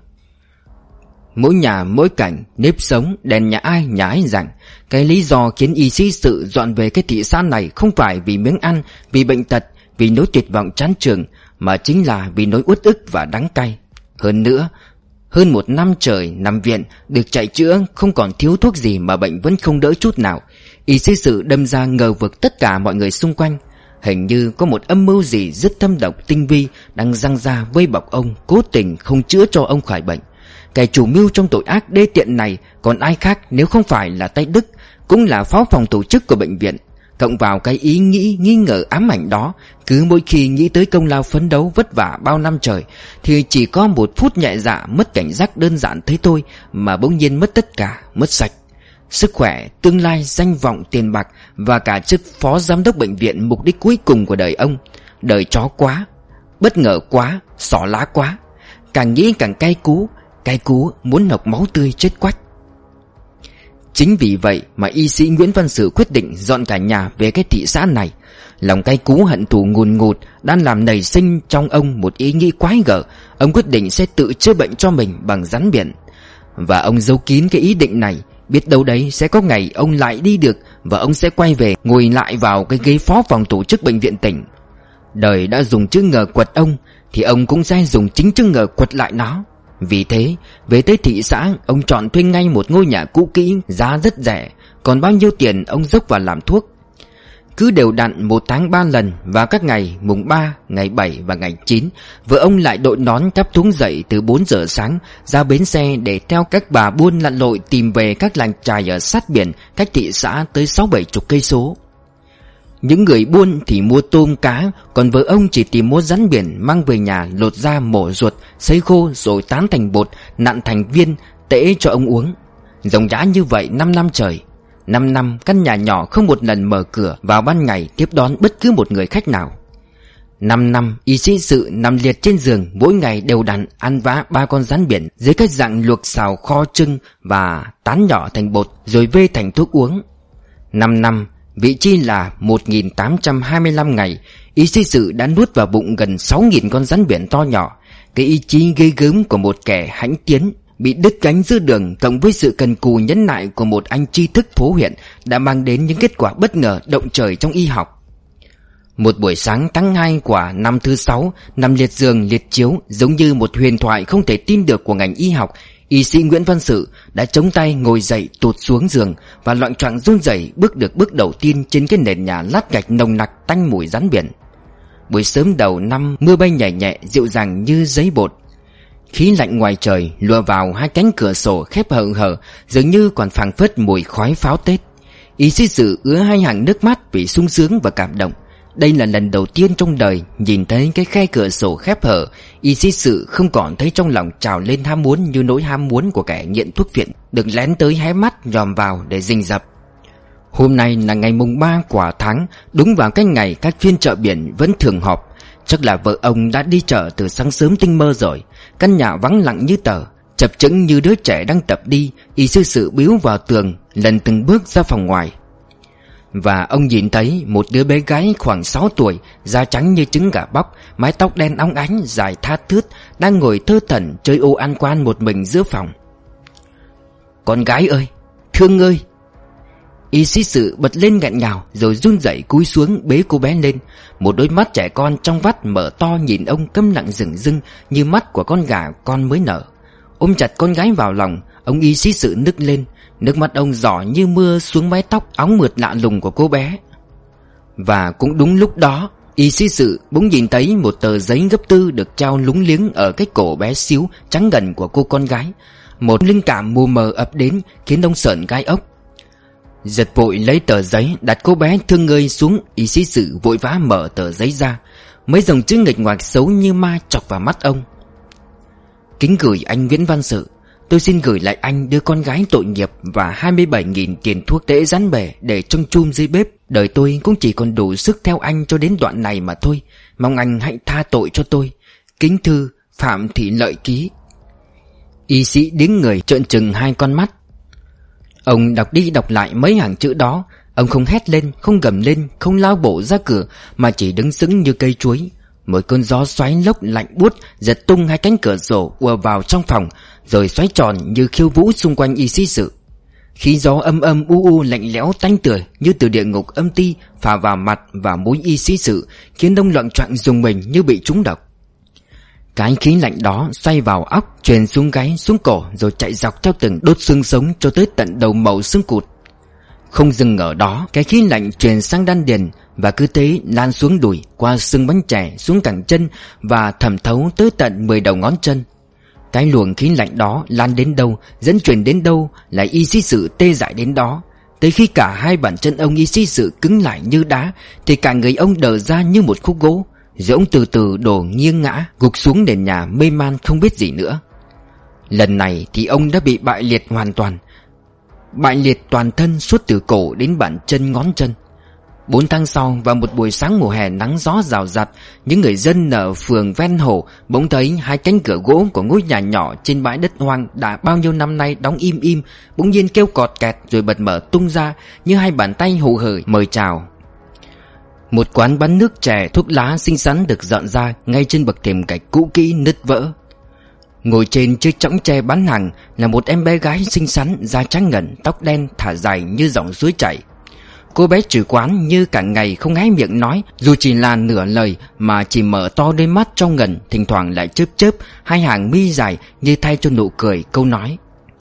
Mỗi nhà mỗi cảnh, nếp sống, đèn nhà ai nhà ấy rằng. Cái lý do khiến y sĩ Sự dọn về cái thị xã này không phải vì miếng ăn, vì bệnh tật, vì nỗi tuyệt vọng chán trường, mà chính là vì nỗi uất ức và đắng cay. Hơn nữa, hơn một năm trời nằm viện, được chạy chữa, không còn thiếu thuốc gì mà bệnh vẫn không đỡ chút nào. Y sĩ Sự đâm ra ngờ vực tất cả mọi người xung quanh. Hình như có một âm mưu gì rất thâm độc tinh vi đang giăng ra vây bọc ông, cố tình không chữa cho ông khỏi bệnh. Kẻ chủ mưu trong tội ác đê tiện này còn ai khác nếu không phải là tay Đức, cũng là phó phòng tổ chức của bệnh viện. Cộng vào cái ý nghĩ nghi ngờ ám ảnh đó, cứ mỗi khi nghĩ tới công lao phấn đấu vất vả bao năm trời, thì chỉ có một phút nhẹ dạ mất cảnh giác đơn giản thế thôi mà bỗng nhiên mất tất cả, mất sạch. Sức khỏe, tương lai, danh vọng, tiền bạc và cả chức phó giám đốc bệnh viện, mục đích cuối cùng của đời ông. Đời chó quá, bất ngờ quá, xỏ lá quá. Càng nghĩ càng cay cú, cay cú muốn nọc máu tươi chết quách. Chính vì vậy mà y sĩ Nguyễn Văn Sự quyết định dọn cả nhà về cái thị xã này. Lòng cay cú hận thù ngùn ngụt đang làm nảy sinh trong ông một ý nghĩ quái gở. Ông quyết định sẽ tự chữa bệnh cho mình bằng rắn biển. Và ông giấu kín cái ý định này, biết đâu đấy sẽ có ngày ông lại đi được, và ông sẽ quay về ngồi lại vào cái ghế phó phòng tổ chức bệnh viện tỉnh. Đời đã dùng chữ ngờ quật ông, thì ông cũng sẽ dùng chính chữ ngờ quật lại nó. Vì thế, về tới thị xã, ông chọn thuê ngay một ngôi nhà cũ kỹ, giá rất rẻ. Còn bao nhiêu tiền ông dốc vào làm thuốc. Cứ đều đặn một tháng ba lần, vào các ngày mùng ba, ngày bảy và ngày chín, vợ ông lại đội nón cắp thúng dậy từ bốn giờ sáng ra bến xe để theo các bà buôn lặn lội tìm về các làng chài ở sát biển cách thị xã tới sáu bảy chục cây số. Những người buôn thì mua tôm cá, còn vợ ông chỉ tìm mua rắn biển mang về nhà lột ra mổ ruột, sấy khô rồi tán thành bột, nặn thành viên, tễ cho ông uống. Dòng dã như vậy năm năm trời. Năm năm căn nhà nhỏ không một lần mở cửa vào ban ngày tiếp đón bất cứ một người khách nào. Năm năm y sĩ Sự nằm liệt trên giường, mỗi ngày đều đặn ăn vã ba con rắn biển dưới cái dạng luộc xào kho trưng và tán nhỏ thành bột rồi vê thành thuốc uống. Năm năm vị chi là một nghìn tám trăm hai mươi lăm ngày, y sĩ Sự đã nuốt vào bụng gần sáu nghìn con rắn biển to nhỏ. Cái ý chí ghê gớm của một kẻ hãnh tiến bị đứt cánh giữa đường, cộng với sự cần cù nhẫn nại của một anh tri thức phố huyện, đã mang đến những kết quả bất ngờ động trời trong y học. Một buổi sáng tháng hai của năm thứ sáu, nằm liệt giường liệt chiếu giống như một huyền thoại không thể tin được của ngành y học, y sĩ Nguyễn Văn Sự đã chống tay ngồi dậy, tụt xuống giường và loạng choạng run rẩy bước được bước đầu tiên trên cái nền nhà lát gạch nồng nặc tanh mùi rắn biển. Buổi sớm đầu năm, mưa bay nhẹ nhẹ dịu dàng như giấy bột. Khí lạnh ngoài trời lùa vào hai cánh cửa sổ khép hờ hờ, dường như còn phảng phất mùi khói pháo Tết. Y sĩ Sự ứa hai hàng nước mắt vì sung sướng và cảm động. Đây là lần đầu tiên trong đời nhìn thấy cái khe cửa sổ khép hở. Y sĩ Sự không còn thấy trong lòng trào lên ham muốn như nỗi ham muốn của kẻ nghiện thuốc viện, được lén tới hé mắt nhòm vào để rình rập. Hôm nay là ngày mùng ba của tháng, đúng vào cái ngày các phiên chợ biển vẫn thường họp. Chắc là vợ ông đã đi chợ từ sáng sớm tinh mơ rồi. Căn nhà vắng lặng như tờ, chập chững như đứa trẻ đang tập đi. Y sĩ Sự biếu vào tường, lần từng bước ra phòng ngoài. Và ông nhìn thấy một đứa bé gái khoảng sáu tuổi, da trắng như trứng gà bóc, mái tóc đen óng ánh dài thát thướt, đang ngồi thơ thẩn chơi ô ăn quan một mình giữa phòng. Con gái ơi, thương ơi! Y sĩ Sự bật lên nghẹn ngào rồi run rẩy cúi xuống bế cô bé lên. Một đôi mắt trẻ con trong vắt mở to nhìn ông câm lặng rừng rưng như mắt của con gà con mới nở. Ôm chặt con gái vào lòng, ông y sĩ Sự nức lên. Nước mắt ông giỏ như mưa xuống mái tóc óng mượt lạ lùng của cô bé. Và cũng đúng lúc đó, y sĩ Sự bỗng nhìn thấy một tờ giấy gấp tư được treo lúng liếng ở cái cổ bé xíu trắng ngần của cô con gái. Một linh cảm mù mờ ập đến khiến ông sởn gai ốc. Giật vội lấy tờ giấy đặt cô bé thương ngơi xuống. Y sĩ Sự vội vã mở tờ giấy ra. Mấy dòng chữ nghịch ngoạc xấu như ma chọc vào mắt ông. Kính gửi anh Nguyễn Văn Sự, tôi xin gửi lại anh đứa con gái tội nghiệp và hai mươi bảy nghìn tiền thuốc tễ rắn bể để trông chum dưới bếp. Đời tôi cũng chỉ còn đủ sức theo anh cho đến đoạn này mà thôi. Mong anh hãy tha tội cho tôi. Kính thư Phạm Thị Lợi ký. Y sĩ điếng người trợn trừng hai con mắt. Ông đọc đi đọc lại mấy hàng chữ đó. Ông không hét lên, không gầm lên, không lao bộ ra cửa, mà chỉ đứng sững như cây chuối. Một cơn gió xoáy lốc lạnh buốt giật tung hai cánh cửa sổ ùa vào trong phòng, rồi xoáy tròn như khiêu vũ xung quanh y sĩ sự. Khí gió âm âm u u lạnh lẽo tanh tưởi như từ địa ngục âm ti phả vào mặt và mũi y sĩ sự, khiến ông loạng choạng rùng mình như bị trúng độc. Cái khí lạnh đó xoay vào óc, truyền xuống gáy, xuống cổ, rồi chạy dọc theo từng đốt xương sống cho tới tận đầu mẩu xương cụt. Không dừng ở đó, cái khí lạnh truyền sang đan điền và cứ thế lan xuống đùi, qua xương bánh chè, xuống cẳng chân và thẩm thấu tới tận mười đầu ngón chân. Cái luồng khí lạnh đó lan đến đâu, dẫn truyền đến đâu, lại y sĩ sự tê dại đến đó. Tới khi cả hai bàn chân ông y sĩ sự cứng lại như đá, thì cả người ông đờ ra như một khúc gỗ, rồi ông từ từ đổ nghiêng ngã, gục xuống nền nhà mê man không biết gì nữa. Lần này thì ông đã bị bại liệt hoàn toàn, bại liệt toàn thân suốt từ cổ đến bàn chân ngón chân. Bốn tháng sau, vào một buổi sáng mùa hè nắng gió rào rạt, những người dân ở phường ven hồ bỗng thấy hai cánh cửa gỗ của ngôi nhà nhỏ trên bãi đất hoang đã bao nhiêu năm nay đóng im im bỗng nhiên kêu cọt kẹt rồi bật mở tung ra như hai bàn tay hù hởi mời chào. Một quán bán nước chè thuốc lá xinh xắn được dọn ra ngay trên bậc thềm gạch cũ kỹ nứt vỡ. Ngồi trên chiếc chõng tre bán hàng là một em bé gái xinh xắn, da trắng ngần, tóc đen thả dài như dòng suối chảy. Cô bé chủ quán như cả ngày không hé miệng nói, dù chỉ là nửa lời, mà chỉ mở to đôi mắt trong ngần, thỉnh thoảng lại chớp chớp hai hàng mi dài như thay cho nụ cười câu nói.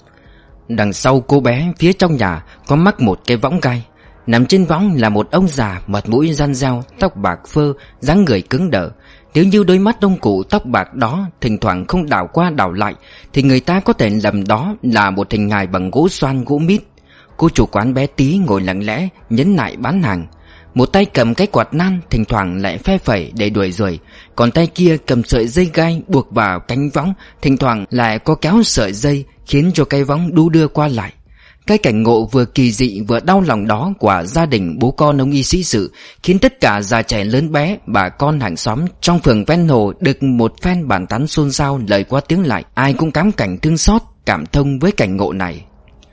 Đằng sau cô bé, phía trong nhà có mắc một cái võng gai. Nằm trên võng là một ông già, mặt mũi răn reo, tóc bạc phơ, dáng người cứng đờ. Nếu như đôi mắt ông cụ tóc bạc đó thỉnh thoảng không đảo qua đảo lại, thì người ta có thể lầm đó là một hình hài bằng gỗ xoan gỗ mít. Cô chủ quán bé tí ngồi lặng lẽ nhấn nại bán hàng, một tay cầm cái quạt nan, thỉnh thoảng lại phe phẩy để đuổi ruồi, còn tay kia cầm sợi dây gai buộc vào cánh võng, thỉnh thoảng lại có kéo sợi dây khiến cho cái võng đu đưa qua lại. Cái cảnh ngộ vừa kỳ dị vừa đau lòng đó của gia đình bố con ông y sĩ sự khiến tất cả già trẻ lớn bé, bà con hàng xóm trong phường ven hồ được một phen bàn tán xôn xao, lời qua tiếng lại, ai cũng cám cảnh thương xót, cảm thông với cảnh ngộ này.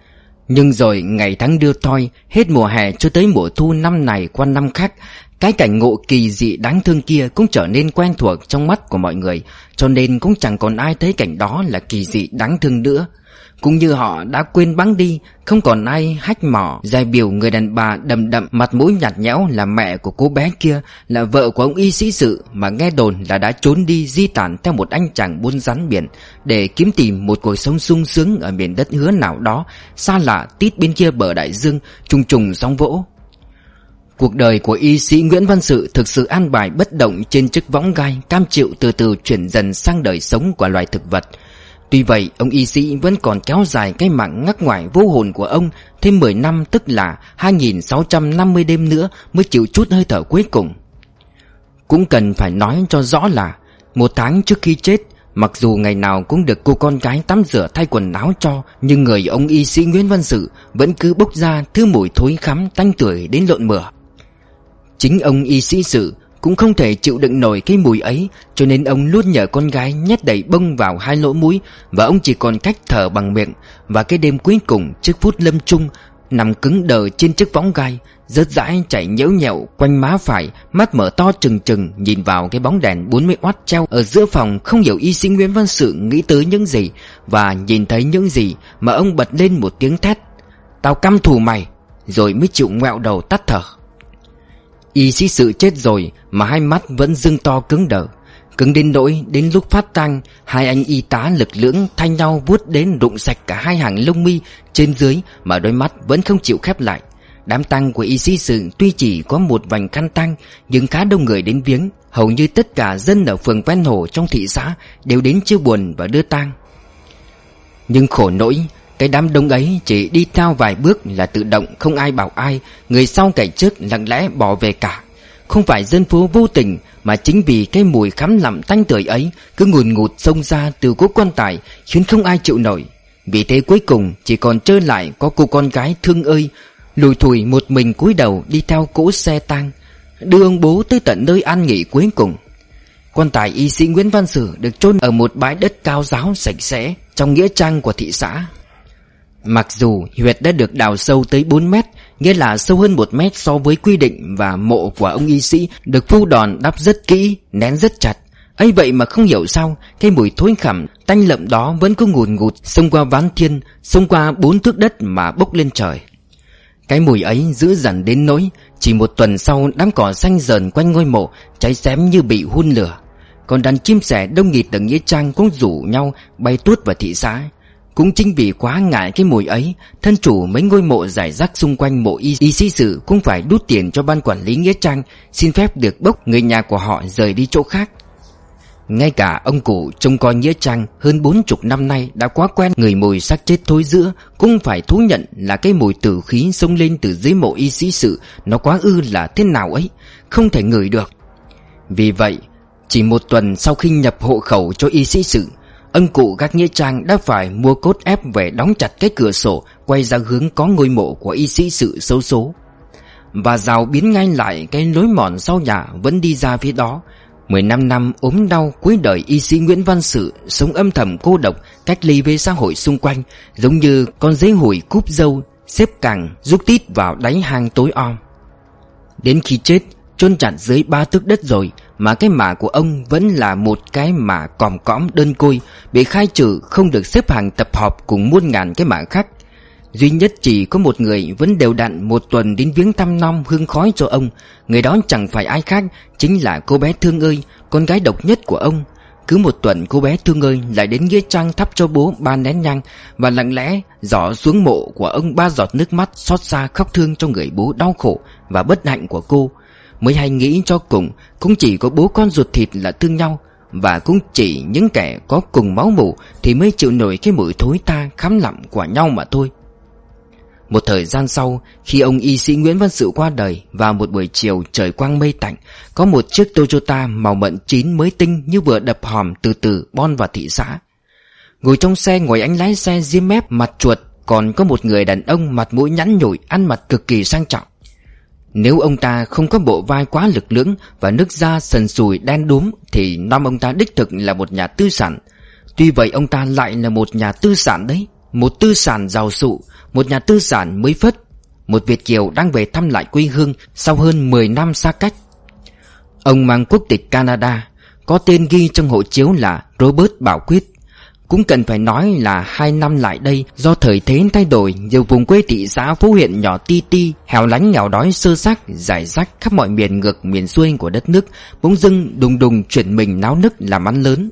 Nhưng rồi ngày tháng đưa thoi, hết mùa hè cho tới mùa thu năm này qua năm khác, cái cảnh ngộ kỳ dị đáng thương kia cũng trở nên quen thuộc trong mắt của mọi người, cho nên cũng chẳng còn ai thấy cảnh đó là kỳ dị đáng thương nữa. Cũng như họ đã quên bẵng đi, không còn ai hách mỏ giải biểu người đàn bà đầm đậm mặt mũi nhạt nhẽo là mẹ của cô bé kia, là vợ của ông y sĩ sự mà nghe đồn là đã trốn đi di tản theo một anh chàng buôn rắn biển để kiếm tìm một cuộc sống sung sướng ở miền đất hứa nào đó xa lạ tít bên kia bờ đại dương, trùng trùng sóng vỗ. Cuộc đời của y sĩ Nguyễn Văn Sự thực sự an bài bất động trên chiếc võng gai, cam chịu từ từ chuyển dần sang đời sống của loài thực vật. Tuy vậy, ông y sĩ vẫn còn kéo dài cái mạng ngắc ngoải vô hồn của ông thêm mười năm, tức là hai nghìn sáu trăm năm mươi đêm nữa mới chịu chút hơi thở cuối cùng. Cũng cần phải nói cho rõ là một tháng trước khi chết, mặc dù ngày nào cũng được cô con gái tắm rửa thay quần áo cho, nhưng người ông y sĩ Nguyễn Văn Sự vẫn cứ bốc ra thứ mùi thối khắm tanh tưởi đến lộn mửa. Chính ông y sĩ Sự cũng không thể chịu đựng nổi cái mùi ấy, cho nên ông luôn nhờ con gái nhét đầy bông vào hai lỗ mũi, và ông chỉ còn cách thở bằng miệng. Và cái đêm cuối cùng trước phút lâm chung, nằm cứng đờ trên chiếc võng gai, rớt rãi chảy nhễu nhẹo quanh má phải, mắt mở to trừng trừng nhìn vào cái bóng đèn bốn mươi oát treo ở giữa phòng, không hiểu y sĩ Nguyễn Văn Sự nghĩ tới những gì và nhìn thấy những gì mà ông bật lên một tiếng thét: "Tao căm thù mày!" Rồi mới chịu ngoẹo đầu tắt thở. Y sĩ Sự chết rồi mà hai mắt vẫn sưng to cứng đờ, cứng đến nỗi đến lúc phát tang, hai anh y tá lực lưỡng thay nhau vuốt đến rụng sạch cả hai hàng lông mi trên dưới mà đôi mắt vẫn không chịu khép lại. Đám tang của y sĩ Sự tuy chỉ có một vành khăn tang nhưng khá đông người đến viếng, hầu như tất cả dân ở phường ven hồ trong thị xã đều đến chia buồn và đưa tang. Nhưng khổ nỗi, cái đám đông ấy chỉ đi theo vài bước là tự động, không ai bảo ai, người sau kẻ trước lặng lẽ bỏ về cả. Không phải dân phố vô tình, mà chính vì cái mùi khắm lặm tanh tưởi ấy cứ ngùn ngụt xông ra từ cố quan tài khiến không ai chịu nổi. Vì thế cuối cùng chỉ còn trơ lại có cô con gái thương ơi, lùi thủi một mình cúi đầu đi theo cỗ xe tang, đưa ông bố tới tận nơi an nghỉ cuối cùng. Quan tài y sĩ Nguyễn Văn Sử được chôn ở một bãi đất cao ráo sạch sẽ trong nghĩa trang của thị xã. Mặc dù huyệt đã được đào sâu tới bốn mét, nghĩa là sâu hơn một mét so với quy định, và mộ của ông y sĩ được phu đòn đắp rất kỹ, nén rất chặt. ấy vậy mà không hiểu sao cái mùi thối khẳm tanh lợm đó vẫn cứ ngùn ngụt xông qua ván thiên, xông qua bốn thước đất mà bốc lên trời. Cái mùi ấy dữ dằn đến nỗi chỉ một tuần sau, đám cỏ xanh dờn quanh ngôi mộ cháy xém như bị hun lửa. Còn đàn chim sẻ đông nghịt ở nghĩa trang cũng rủ nhau bay tuốt vào thị xã. Cũng chính vì quá ngại cái mùi ấy, thân chủ mấy ngôi mộ rải rác xung quanh mộ y, y sĩ Sử cũng phải đút tiền cho ban quản lý nghĩa trang, xin phép được bốc người nhà của họ rời đi chỗ khác. Ngay cả ông cụ trông coi nghĩa trang hơn bốn chục năm nay đã quá quen người mùi xác chết thối rữa, cũng phải thú nhận là cái mùi tử khí xông lên từ dưới mộ y sĩ Sử nó quá ư là thế nào ấy, không thể ngửi được. Vì vậy, chỉ một tuần sau khi nhập hộ khẩu cho y sĩ Sử, ông cụ gác nghĩa trang đã phải mua cốt ép về đóng chặt cái cửa sổ quay ra hướng có ngôi mộ của y sĩ Sử xấu số, và rào biến ngay lại cái lối mòn sau nhà vẫn đi ra phía đó. Mười năm năm ốm đau cuối đời y sĩ Nguyễn Văn Sử sống âm thầm cô độc, cách ly với xã hội xung quanh, giống như con dế hủi cúp dâu xếp càng rúc tít vào đáy hang tối om. Đến khi chết, chôn chặt dưới ba tấc đất rồi mà cái mả của ông vẫn là một cái mả còm cõm đơn côi, bị khai trừ, không được xếp hàng tập họp cùng muôn ngàn cái mả khác. Duy nhất chỉ có một người vẫn đều đặn một tuần đến viếng thăm nom hương khói cho ông. Người đó chẳng phải ai khác, chính là cô bé Thương Ơi, con gái độc nhất của ông. Cứ một tuần cô bé Thương Ơi lại đến nghĩa trang thắp cho bố ba nén nhang, và lặng lẽ giỏ xuống mộ của ông ba giọt nước mắt xót xa khóc thương cho người bố đau khổ và bất hạnh của cô. Mới hay nghĩ cho cùng, cũng chỉ có bố con ruột thịt là thương nhau, và cũng chỉ những kẻ có cùng máu mủ thì mới chịu nổi cái mùi thối tha khắm lặng của nhau mà thôi. Một thời gian sau, khi ông y sĩ Nguyễn Văn Sử qua đời, vào một buổi chiều trời quang mây tạnh, có một chiếc Toyota màu mận chín mới tinh như vừa đập hòm từ từ bon vào thị xã. Ngồi trong xe, ngồi anh lái xe diêm mép mặt chuột, còn có một người đàn ông mặt mũi nhẵn nhụi, ăn mặc cực kỳ sang trọng. Nếu ông ta không có bộ vai quá lực lưỡng và nước da sần sùi đen đúm thì nom ông ta đích thực là một nhà tư sản. Tuy vậy ông ta lại là một nhà tư sản đấy, một tư sản giàu sụ, một nhà tư sản mới phất, một Việt kiều đang về thăm lại quê hương sau hơn mười năm xa cách. Ông mang quốc tịch Canada, có tên ghi trong hộ chiếu là Robert Bảo Quyết. Cũng cần phải nói là hai năm lại đây, do thời thế thay đổi, nhiều vùng quê thị xã phố huyện nhỏ ti ti, hẻo lánh nghèo đói sơ xác rải rác khắp mọi miền ngược miền xuôi của đất nước bỗng dưng đùng đùng chuyển mình náo nức làm ăn lớn.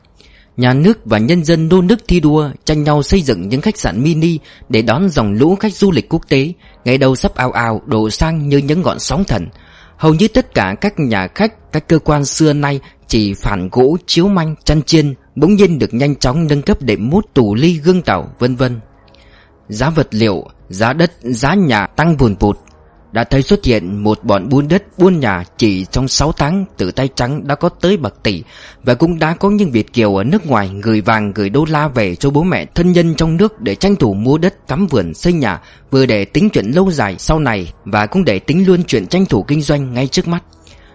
Nhà nước và nhân dân nô nức thi đua tranh nhau xây dựng những khách sạn mini để đón dòng lũ khách du lịch quốc tế, ngày đầu sắp ào ào đổ sang như những ngọn sóng thần. Hầu như tất cả các nhà khách, các cơ quan xưa nay chỉ phản gỗ, chiếu manh, chăn chiên bỗng nhiên được nhanh chóng nâng cấp đệm mút, tủ ly, gương tàu, vân vân. Giá vật liệu, giá đất, giá nhà tăng vùn vụt. Đã thấy xuất hiện một bọn buôn đất buôn nhà chỉ trong sáu tháng từ tay trắng đã có tới bậc tỷ, và cũng đã có những Việt kiều ở nước ngoài gửi vàng gửi đô la về cho bố mẹ thân nhân trong nước để tranh thủ mua đất cắm vườn xây nhà, vừa để tính chuyện lâu dài sau này và cũng để tính luôn chuyện tranh thủ kinh doanh ngay trước mắt.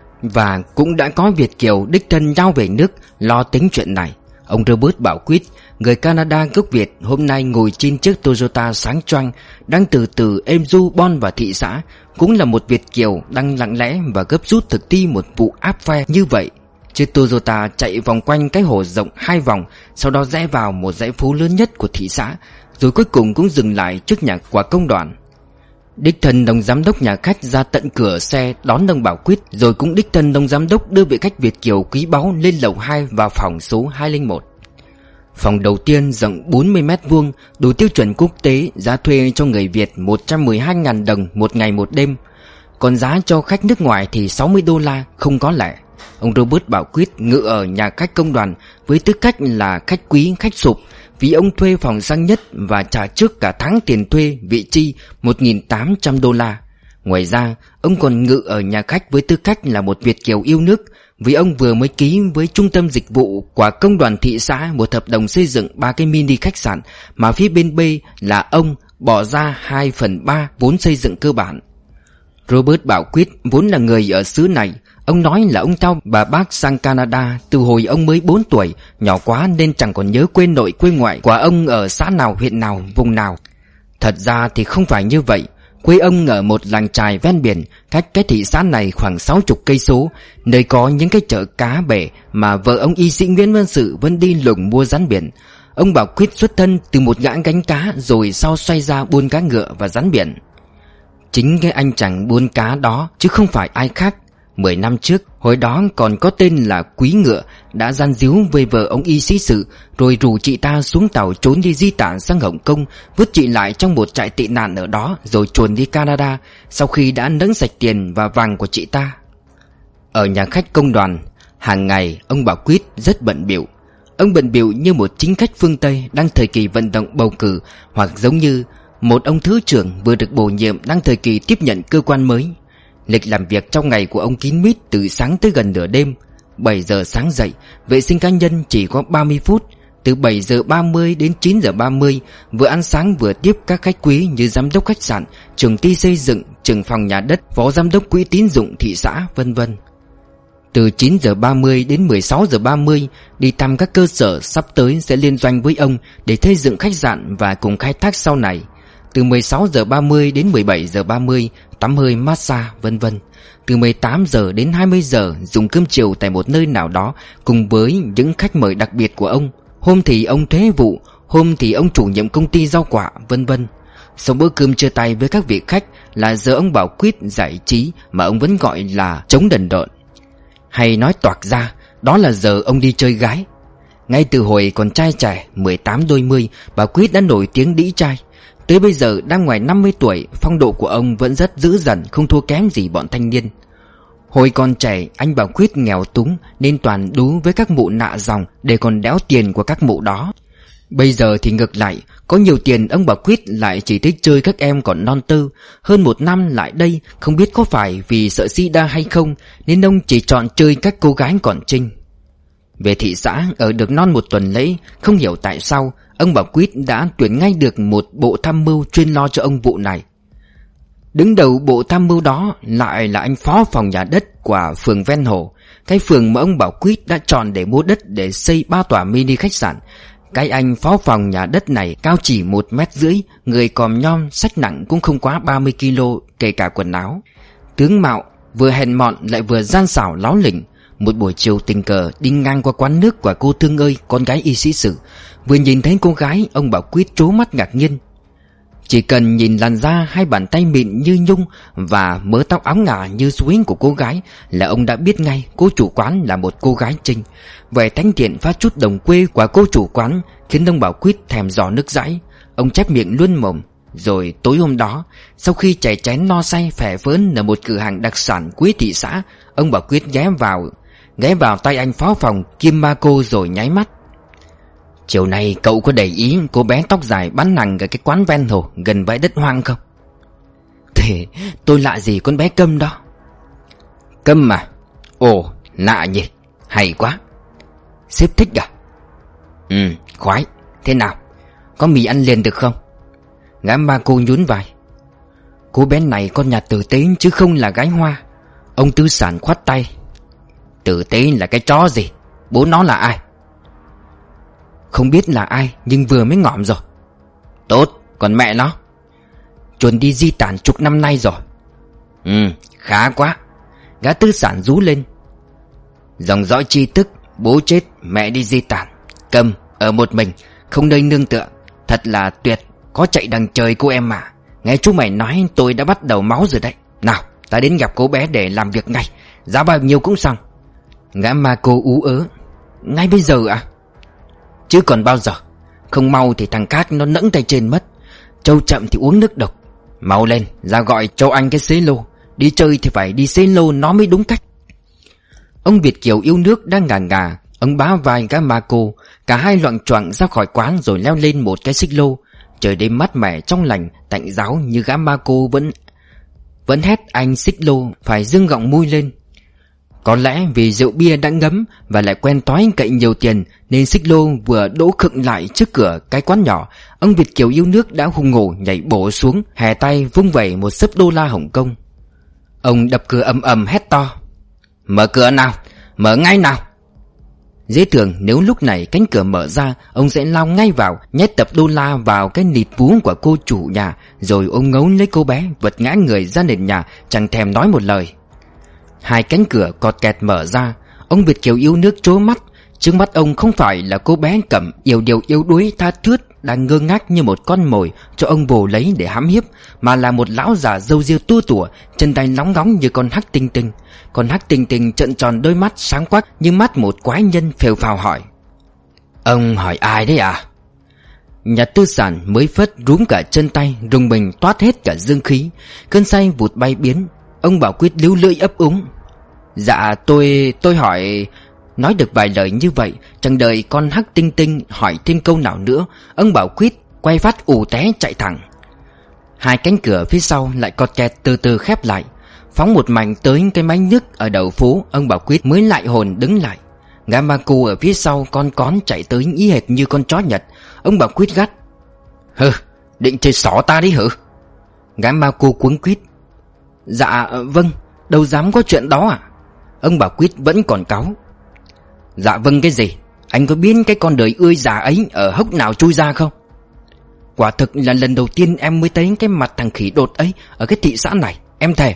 Và cũng đã có Việt kiều đích thân nhau về nước lo tính chuyện này. Ông Robert Bảo Quyết, người Canada gốc Việt, hôm nay ngồi trên chiếc Toyota sáng choang đang từ từ êm du bon vào thị xã, cũng là một Việt kiều đang lặng lẽ và gấp rút thực thi một vụ áp phe như vậy. Chiếc Toyota chạy vòng quanh cái hồ rộng hai vòng, sau đó rẽ vào một dãy phố lớn nhất của thị xã, rồi cuối cùng cũng dừng lại trước nhà của công đoàn. Đích thân đồng giám đốc nhà khách ra tận cửa xe đón ông Bảo Quyết, rồi cũng đích thân đồng giám đốc đưa vị khách Việt kiều quý báu lên lầu hai vào phòng số hai không một. Phòng đầu tiên rộng bốn mươi mét vuông, đủ tiêu chuẩn quốc tế, giá thuê cho người Việt một trăm mười hai nghìn đồng một ngày một đêm. Còn giá cho khách nước ngoài thì sáu mươi đô la, không có lẻ. Ông Robert Bảo Quyết ngự ở nhà khách công đoàn với tư cách là khách quý, khách sụp, vì ông thuê phòng sang nhất và trả trước cả tháng tiền thuê vị chi một nghìn tám trăm đô la. Ngoài ra, ông còn ngự ở nhà khách với tư cách là một Việt kiều yêu nước, vì ông vừa mới ký với trung tâm dịch vụ của công đoàn thị xã một hợp đồng xây dựng ba cái mini khách sạn mà phía bên B là ông bỏ ra hai phần ba vốn xây dựng cơ bản. Robert Bảo Quyết vốn là người ở xứ này. Ông nói là ông theo bà bác sang Canada từ hồi ông mới bốn tuổi, nhỏ quá nên chẳng còn nhớ quê nội quê ngoại của ông ở xã nào, huyện nào, vùng nào. Thật ra thì không phải như vậy. Quê ông ở một làng chài ven biển, cách cái thị xã này khoảng sáu chục cây số, nơi có những cái chợ cá bể mà vợ ông y sĩ Nguyễn Văn Sự vẫn đi lùng mua rắn biển. Ông Bảo Quyết xuất thân từ một gã gánh cá, rồi sau xoay ra buôn cá ngựa và rắn biển. Chính cái anh chàng buôn cá đó chứ không phải ai khác. Mười năm trước, hồi đó còn có tên là Quý Ngựa, đã gian díu với vợ ông y sĩ Sự, rồi rủ chị ta xuống tàu trốn đi di tản sang Hồng Kông, vứt chị lại trong một trại tị nạn ở đó, rồi chuồn đi Canada sau khi đã nẫng sạch tiền và vàng của chị ta. Ở nhà khách công đoàn, hàng ngày ông Bảo Quyết rất bận bịu. Ông bận bịu như một chính khách phương Tây đang thời kỳ vận động bầu cử, hoặc giống như một ông thứ trưởng vừa được bổ nhiệm đang thời kỳ tiếp nhận cơ quan mới. Lịch làm việc trong ngày của ông kín mít từ sáng tới gần nửa đêm. Bảy giờ sáng dậy, vệ sinh cá nhân chỉ có ba mươi phút. Từ bảy giờ ba mươi đến chín giờ ba mươi, vừa ăn sáng vừa tiếp các khách quý như giám đốc khách sạn, trưởng ty xây dựng, trưởng phòng nhà đất, phó giám đốc quỹ tín dụng thị xã, vân vân. Từ chín giờ ba mươi đến mười sáu giờ ba mươi, đi thăm các cơ sở sắp tới sẽ liên doanh với ông để xây dựng khách sạn và cùng khai thác sau này. Từ mười sáu giờ ba mươi đến mười bảy giờ ba mươi, tắm hơi massage, vân vân. Từ mười tám giờ đến hai mươi giờ dùng cơm chiều tại một nơi nào đó cùng với những khách mời đặc biệt của ông. Hôm thì ông thuế vụ, hôm thì ông chủ nhiệm công ty rau quả, vân vân. Sau bữa cơm chia tay với các vị khách là giờ ông Bảo Quyết giải trí mà ông vẫn gọi là chống đần độn. Hay nói toạc ra, đó là giờ ông đi chơi gái. Ngay từ hồi còn trai trẻ, mười tám đôi mươi, Bảo Quyết đã nổi tiếng đĩ trai. Tới bây giờ đang ngoài năm mươi tuổi, phong độ của ông vẫn rất dữ dằn, không thua kém gì bọn thanh niên. Hồi còn trẻ, anh Bảo Quyết nghèo túng nên toàn đú với các mụ nạ dòng để còn đéo tiền của các mụ đó. Bây giờ thì ngược lại, có nhiều tiền ông Bảo Quyết lại chỉ thích chơi các em còn non tơ. Hơn một năm lại đây, không biết có phải vì sợ sida hay không, nên ông chỉ chọn chơi các cô gái còn trinh. Về thị xã, ở được non một tuần lễ, không hiểu tại sao ông Bảo Quyết đã tuyển ngay được một bộ tham mưu chuyên lo cho ông vụ này. Đứng đầu bộ tham mưu đó lại là anh phó phòng nhà đất của phường ven hồ, cái phường mà ông Bảo Quyết đã chọn để mua đất để xây ba tòa mini khách sạn. Cái anh phó phòng nhà đất này cao chỉ một mét rưỡi, người còm nhom, xách nặng cũng không quá ba mươi ki lô kể cả quần áo. Tướng mạo vừa hèn mọn lại vừa gian xảo láo lỉnh. Một buổi chiều tình cờ đi ngang qua quán nước của cô Thương Ơi, con gái y sĩ Sự. Vừa nhìn thấy cô gái, ông Bảo Quyết trố mắt ngạc nhiên. Chỉ cần nhìn làn da, hai bàn tay mịn như nhung và mớ tóc óng ngả như suối của cô gái là ông đã biết ngay cô chủ quán là một cô gái trinh. Vẻ thánh thiện pha chút đồng quê của cô chủ quán khiến ông Bảo Quyết thèm giò nước dãi. Ông chép miệng luôn mồm. Rồi tối hôm đó, sau khi chảy chén no say phè phớn ở một cửa hàng đặc sản cuối thị xã, ông Bảo Quyết ghé vào ghé vào tay anh phó phòng Kim Ma Cô rồi nháy mắt. Chiều nay cậu có để ý cô bé tóc dài bán nằng ở cái quán ven hồ gần bãi đất hoang không? Thế tôi lạ gì con bé Câm đó? Câm mà? Ồ, lạ nhỉ, hay quá. Sếp thích à? Ừ, khoái. Thế nào, có mì ăn liền được không? Gã Ma Cô nhún vai. Cô bé này con nhà tử tế chứ không là gái hoa. Ông Tư Sản khoát tay. Tử tế là cái chó gì? Bố nó là ai? Không biết là ai, nhưng vừa mới ngỏm rồi. Tốt, còn mẹ nó? Chuồn đi di tản chục năm nay rồi. Ừ, khá quá. Gã Tư Sản rú lên. Dòng dõi tri thức, bố chết, mẹ đi di tản, Câm, ở một mình, không nơi nương tựa. Thật là tuyệt, có chạy đằng trời cô em mà. Nghe chú mày nói tôi đã bắt đầu máu rồi đấy. Nào, ta đến gặp cô bé để làm việc ngay. Giá bao nhiêu cũng xong. Gã Ma Cô ú ớ. Ngay bây giờ à? Chứ còn bao giờ. Không mau thì thằng khác nó nẫng tay trên mất. Châu chậm thì uống nước độc. Mau lên, ra gọi Châu Anh cái xế lô. Đi chơi thì phải đi xế lô nó mới đúng cách. Ông Việt Kiều yêu nước đang ngà ngà. Ông bá vai gã Ma Cô. Cả hai loạng choạng ra khỏi quán rồi leo lên một cái xích lô. Trời đêm mát mẻ trong lành, tạnh giáo như gã Ma Cô vẫn Vẫn hét anh xích lô phải dương gọng môi lên. Có lẽ vì rượu bia đã ngấm và lại quen toái cậy nhiều tiền nên xích lô vừa đỗ khựng lại trước cửa cái quán nhỏ. Ông Việt Kiều yêu nước đã hùng hổ nhảy bổ xuống, hè tay vung vẩy một xấp đô la Hồng Kông. Ông đập cửa ầm ầm hét to. Mở cửa nào, mở ngay nào. Dễ tưởng nếu lúc này cánh cửa mở ra, ông sẽ lao ngay vào, nhét tập đô la vào cái nịt vú của cô chủ nhà, rồi ôm ngấu lấy cô bé, vật ngã người ra nền nhà, chẳng thèm nói một lời. Hai cánh cửa cọt kẹt mở ra. Ông Việt kiều yêu nước trố mắt. Trước mắt ông không phải là cô bé Cẩm yêu điều yếu đuối tha thướt đang ngơ ngác như một con mồi cho ông vồ lấy để hãm hiếp, mà là một lão già râu ria tua tủa, chân tay lóng ngóng như con hắc tinh tinh. Con hắc tinh tinh trợn tròn đôi mắt sáng quắc như mắt một quái nhân, phèo phào hỏi: Ông hỏi ai đấy à? Nhà tư sản mới phất rúm cả chân tay, rùng mình toát hết cả dương khí. Cơn say vụt bay biến. Ông Bảo Quyết líu lưỡi ấp úng: Dạ tôi... tôi hỏi... Nói được vài lời như vậy, chẳng đợi con hắc tinh tinh hỏi thêm câu nào nữa, ông Bảo Quyết quay phát ù té chạy thẳng. Hai cánh cửa phía sau lại cọt kẹt từ từ khép lại. Phóng một mảnh tới cái máy nhức ở đầu phố, ông Bảo Quyết mới lại hồn đứng lại. Gã ma cu ở phía sau con cón chạy tới ý hệt như con chó Nhật. Ông Bảo Quyết gắt: Hừ, định chơi xỏ ta đi hử? Gã ma cu cuống quýt: Dạ vâng, đâu dám có chuyện đó à? Ông Bảo Quyết vẫn còn cáu: Dạ vâng cái gì? Anh có biết cái con đời ươi già ấy ở hốc nào chui ra không? Quả thực là lần đầu tiên em mới thấy cái mặt thằng khỉ đột ấy ở cái thị xã này, em thề.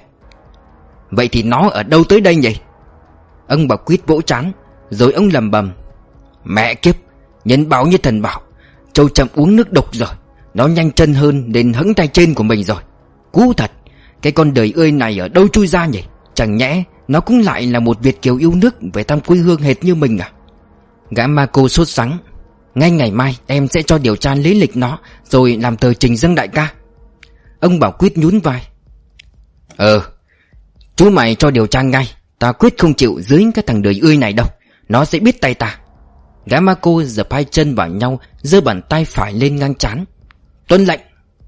Vậy thì nó ở đâu tới đây nhỉ? Ông Bảo Quyết vỗ trán, rồi ông lầm bầm: Mẹ kiếp, nhân báo như thần bảo, trâu chậm uống nước độc rồi. Nó nhanh chân hơn nên hững tay trên của mình rồi. Cú thật, cái con đời ươi này ở đâu chui ra nhỉ? Chẳng nhẽ nó cũng lại là một Việt kiều yêu nước về thăm quê hương hệt như mình à? Gã ma cô sốt sắng: Ngay ngày mai em sẽ cho điều tra lý lịch nó, rồi làm tờ trình dâng đại ca. Ông Bảo Quyết nhún vai: Ờ, chú mày cho điều tra ngay. Ta quyết không chịu dưới cái thằng đời ươi này đâu. Nó sẽ biết tay ta. Gã ma cô dập hai chân vào nhau, giơ bàn tay phải lên ngang trán: Tuân lệnh.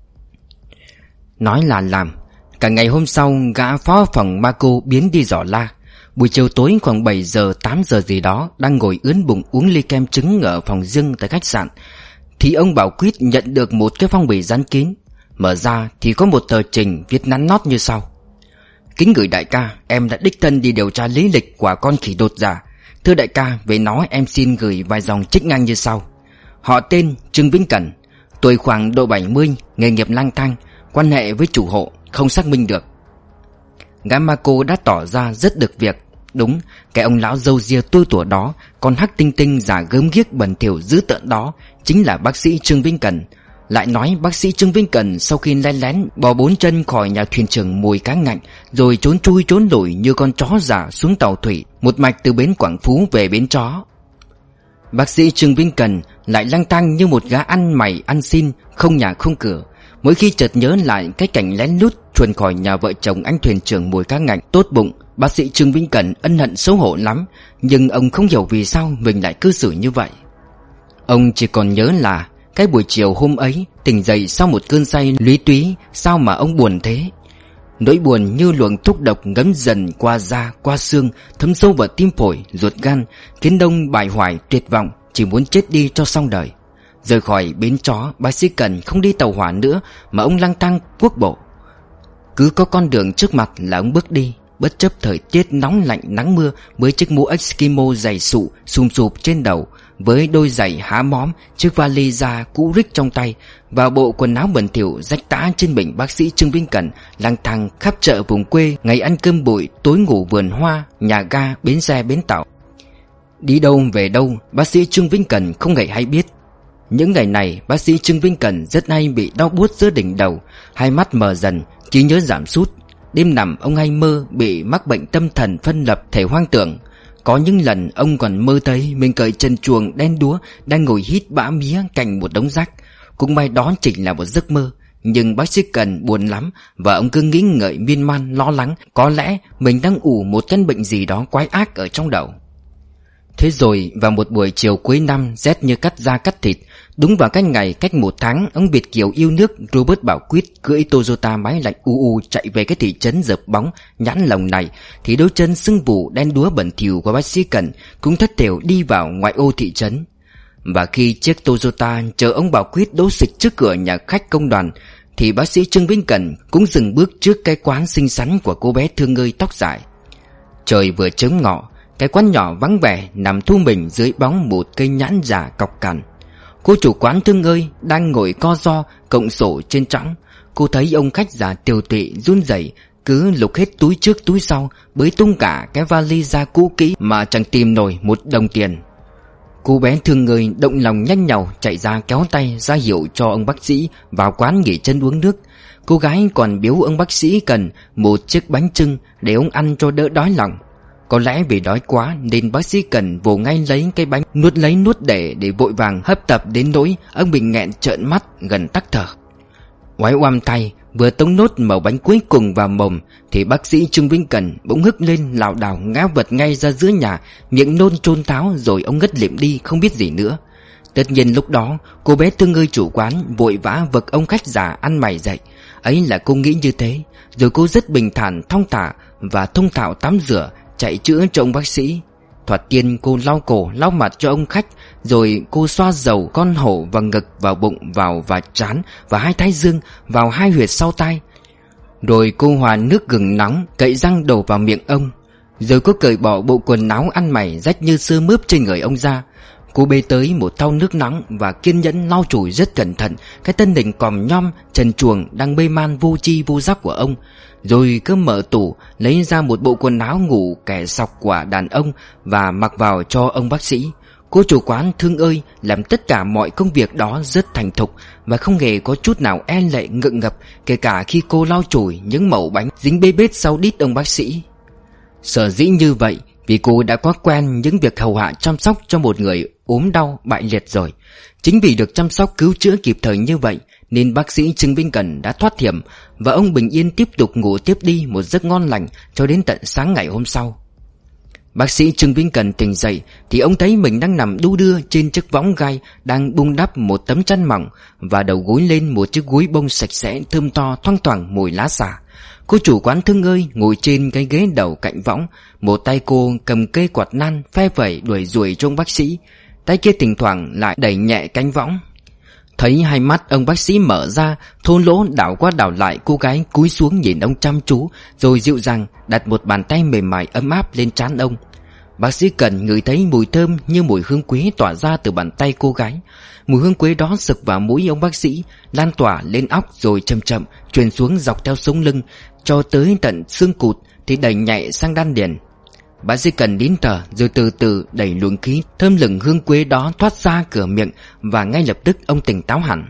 Nói là làm. Cả ngày hôm sau, gã phó phòng Marco biến đi dò la. Buổi chiều tối khoảng bảy giờ tám giờ gì đó, đang ngồi ướn bụng uống ly kem trứng ở phòng riêng tại khách sạn, thì ông Bảo Quyết nhận được một cái phong bì dán kín. Mở ra thì có một tờ trình viết nắn nót như sau: Kính gửi đại ca, em đã đích thân đi điều tra lý lịch của con khỉ đột giả. Thưa đại ca, về nó em xin gửi vài dòng trích ngang như sau: Họ tên Trương Vĩnh Cẩn, tuổi khoảng độ bảy mươi, nghề nghiệp lang thang, quan hệ với chủ hộ không xác minh được. Gã Marco đã tỏ ra rất được việc. Đúng, cái ông lão râu ria tua tủa đó, con hắc tinh tinh giả gớm ghiếc bẩn thỉu dữ tợn đó, chính là bác sĩ Trương Vĩnh Cẩn. Lại nói bác sĩ Trương Vĩnh Cẩn sau khi lén lén bò bốn chân khỏi nhà thuyền trưởng Mùi Cá Ngạnh, rồi trốn chui trốn lủi như con chó giả xuống tàu thủy, một mạch từ bến Quảng Phú về bến Chó. Bác sĩ Trương Vĩnh Cẩn lại lang thang như một gã ăn mày ăn xin, không nhà không cửa. Mỗi khi chợt nhớ lại cái cảnh lén lút chuồn khỏi nhà vợ chồng anh thuyền trưởng Mùi Cá Ngạnh tốt bụng, bác sĩ Trương Vĩnh Cẩn ân hận xấu hổ lắm. Nhưng ông không hiểu vì sao mình lại cư xử như vậy. Ông chỉ còn nhớ là cái buổi chiều hôm ấy, tỉnh dậy sau một cơn say lúy túy, sao mà ông buồn thế? Nỗi buồn như luồng thuốc độc ngấm dần qua da, qua xương, thấm sâu vào tim phổi, ruột gan, khiến ông bại hoại tuyệt vọng, chỉ muốn chết đi cho xong đời. Rời khỏi bến Chó, bác sĩ Cẩn không đi tàu hỏa nữa, mà ông lang thang quốc bộ. Cứ có con đường trước mặt là ông bước đi, bất chấp thời tiết nóng lạnh nắng mưa, với chiếc mũ Eskimo dày sụ sùm sụp trên đầu, với đôi giày há móm, chiếc vali da cũ rích trong tay, và bộ quần áo bẩn thỉu rách tã trên mình, bác sĩ Trương Vĩnh Cẩn lang thang khắp chợ vùng quê, ngày ăn cơm bụi, tối ngủ vườn hoa, nhà ga, bến xe, bến tàu. Đi đâu về đâu, bác sĩ Trương Vĩnh Cẩn không hề hay biết. Những ngày này, bác sĩ Trương Vĩnh Cẩn rất hay bị đau buốt giữa đỉnh đầu, hai mắt mờ dần, trí nhớ giảm sút. Đêm nằm ông hay mơ bị mắc bệnh tâm thần phân lập thể hoang tưởng. Có những lần ông còn mơ thấy mình cởi chân chuồng đen đúa đang ngồi hít bã mía cạnh một đống rác. Cũng may đó chỉ là một giấc mơ. Nhưng bác sĩ Cẩn buồn lắm, và ông cứ nghĩ ngợi miên man lo lắng, có lẽ mình đang ủ một căn bệnh gì đó quái ác ở trong đầu. Thế rồi vào một buổi chiều cuối năm rét như cắt da cắt thịt, đúng vào cái ngày cách một tháng, ông Việt kiều yêu nước Robert Bảo Quyết cưỡi Toyota máy lạnh u u chạy về cái thị trấn dợp bóng nhãn lồng này, thì đôi chân sưng vù đen đúa bẩn thỉu của bác sĩ Cẩn cũng thất thểu đi vào ngoại ô thị trấn. Và khi chiếc Toyota chờ ông Bảo Quyết đỗ xịch trước cửa nhà khách công đoàn, thì bác sĩ Trương Vĩnh Cẩn cũng dừng bước trước cái quán xinh xắn của cô bé thương ngơi tóc dài. Trời vừa chớm ngọ, cái quán nhỏ vắng vẻ nằm thu mình dưới bóng một cây nhãn già cọc cằn. Cô chủ quán Thương ơi đang ngồi co ro cộng sổ trên trõng. Cô thấy ông khách già tiều tụy run rẩy, cứ lục hết túi trước túi sau, bới tung cả cái vali ra cũ kỹ mà chẳng tìm nổi một đồng tiền. Cô bé Thương ơi động lòng nhanh nhảu chạy ra kéo tay ra hiệu cho ông bác sĩ vào quán nghỉ chân uống nước. Cô gái còn biếu ông bác sĩ cần một chiếc bánh chưng để ông ăn cho đỡ đói lòng. Có lẽ vì đói quá nên bác sĩ cần vồ ngay lấy cái bánh, nuốt lấy nuốt để để vội vàng hấp tập đến nỗi ông bị nghẹn trợn mắt gần tắc thở. Oái oăm tay vừa tống nốt mẩu bánh cuối cùng vào mồm thì bác sĩ Trương Vĩnh Cần bỗng hức lên lảo đảo ngã vật ngay ra giữa nhà, miệng nôn trôn tháo rồi ông ngất lịm đi không biết gì nữa. Tất nhiên lúc đó cô bé Thương ơi chủ quán vội vã vực ông khách già ăn mày dậy. Ấy là cô nghĩ như thế, rồi cô rất bình thản thong thả và thông thạo tắm rửa chạy chữa cho ông bác sĩ. Thoạt tiên cô lau cổ lau mặt cho ông khách, rồi cô xoa dầu con hổ vào ngực, vào bụng, vào và trán, và hai thái dương, vào hai huyệt sau tai. Rồi cô hòa nước gừng nóng cậy răng đổ vào miệng ông. Rồi cô cởi bỏ bộ quần áo ăn mày rách như sơ mướp trên người ông ra. Cô bê tới một thau nước nóng và kiên nhẫn lau chùi rất cẩn thận cái thân hình còm nhom trần truồng đang mê man vô tri vô giác của ông. Rồi cứ mở tủ lấy ra một bộ quần áo ngủ kẻ sọc của đàn ông và mặc vào cho ông bác sĩ. Cô chủ quán Thương ơi làm tất cả mọi công việc đó rất thành thục và không hề có chút nào e lệ ngượng ngập, kể cả khi cô lau chùi những mẩu bánh dính bê bết sau đít ông bác sĩ. Sở dĩ như vậy vì cô đã quá quen những việc hầu hạ chăm sóc cho một người ốm đau bại liệt rồi. Chính vì được chăm sóc cứu chữa kịp thời như vậy nên bác sĩ Trương Vĩnh Cần đã thoát hiểm và ông bình yên tiếp tục ngủ tiếp đi một giấc ngon lành cho đến tận sáng ngày hôm sau. Bác sĩ Trương Vĩnh Cần tỉnh dậy thì ông thấy mình đang nằm đu đưa trên chiếc võng gai đang bung đắp một tấm chăn mỏng và đầu gối lên một chiếc gối bông sạch sẽ thơm tho thoang thoảng mùi lá xả. Cô chủ quán Thương ơi ngồi trên cái ghế đầu cạnh võng, một tay cô cầm cây quạt nan phe phẩy đuổi ruồi cho ông bác sĩ, tay kia thỉnh thoảng lại đẩy nhẹ cánh võng. Thấy hai mắt ông bác sĩ mở ra, thô lỗ đảo qua đảo lại, cô gái cúi xuống nhìn ông chăm chú, rồi dịu dàng đặt một bàn tay mềm mại ấm áp lên trán ông. Bác sĩ Cần ngửi thấy mùi thơm như mùi hương quế tỏa ra từ bàn tay cô gái. Mùi hương quế đó sực vào mũi ông bác sĩ, lan tỏa lên óc rồi chậm chậm truyền xuống dọc theo sống lưng cho tới tận xương cụt thì đẩy nhẹ sang đan điền. Bác sĩ Cần nín thở rồi từ từ đẩy luồng khí thơm lừng hương quế đó thoát ra cửa miệng và ngay lập tức ông tỉnh táo hẳn.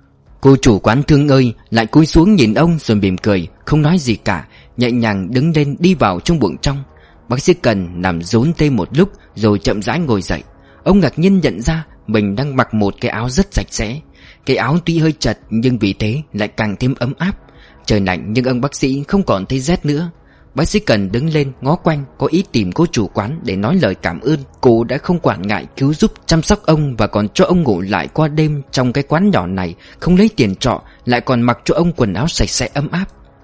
Cô chủ quán Thương ơi lại cúi xuống nhìn ông rồi mỉm cười, không nói gì cả, nhẹ nhàng đứng lên đi vào trong buồng trong. Bác sĩ Cần nằm rốn tê một lúc rồi chậm rãi ngồi dậy. Ông ngạc nhiên nhận ra mình đang mặc một cái áo rất sạch sẽ. Cái áo tuy hơi chật nhưng vì thế lại càng thêm ấm áp. Trời lạnh nhưng ông bác sĩ không còn thấy rét nữa. Bác sĩ Cần đứng lên ngó quanh, có ý tìm cô chủ quán để nói lời cảm ơn cô đã không quản ngại cứu giúp chăm sóc ông và còn cho ông ngủ lại qua đêm trong cái quán nhỏ này, không lấy tiền trọ, lại còn mặc cho ông quần áo sạch sẽ ấm áp.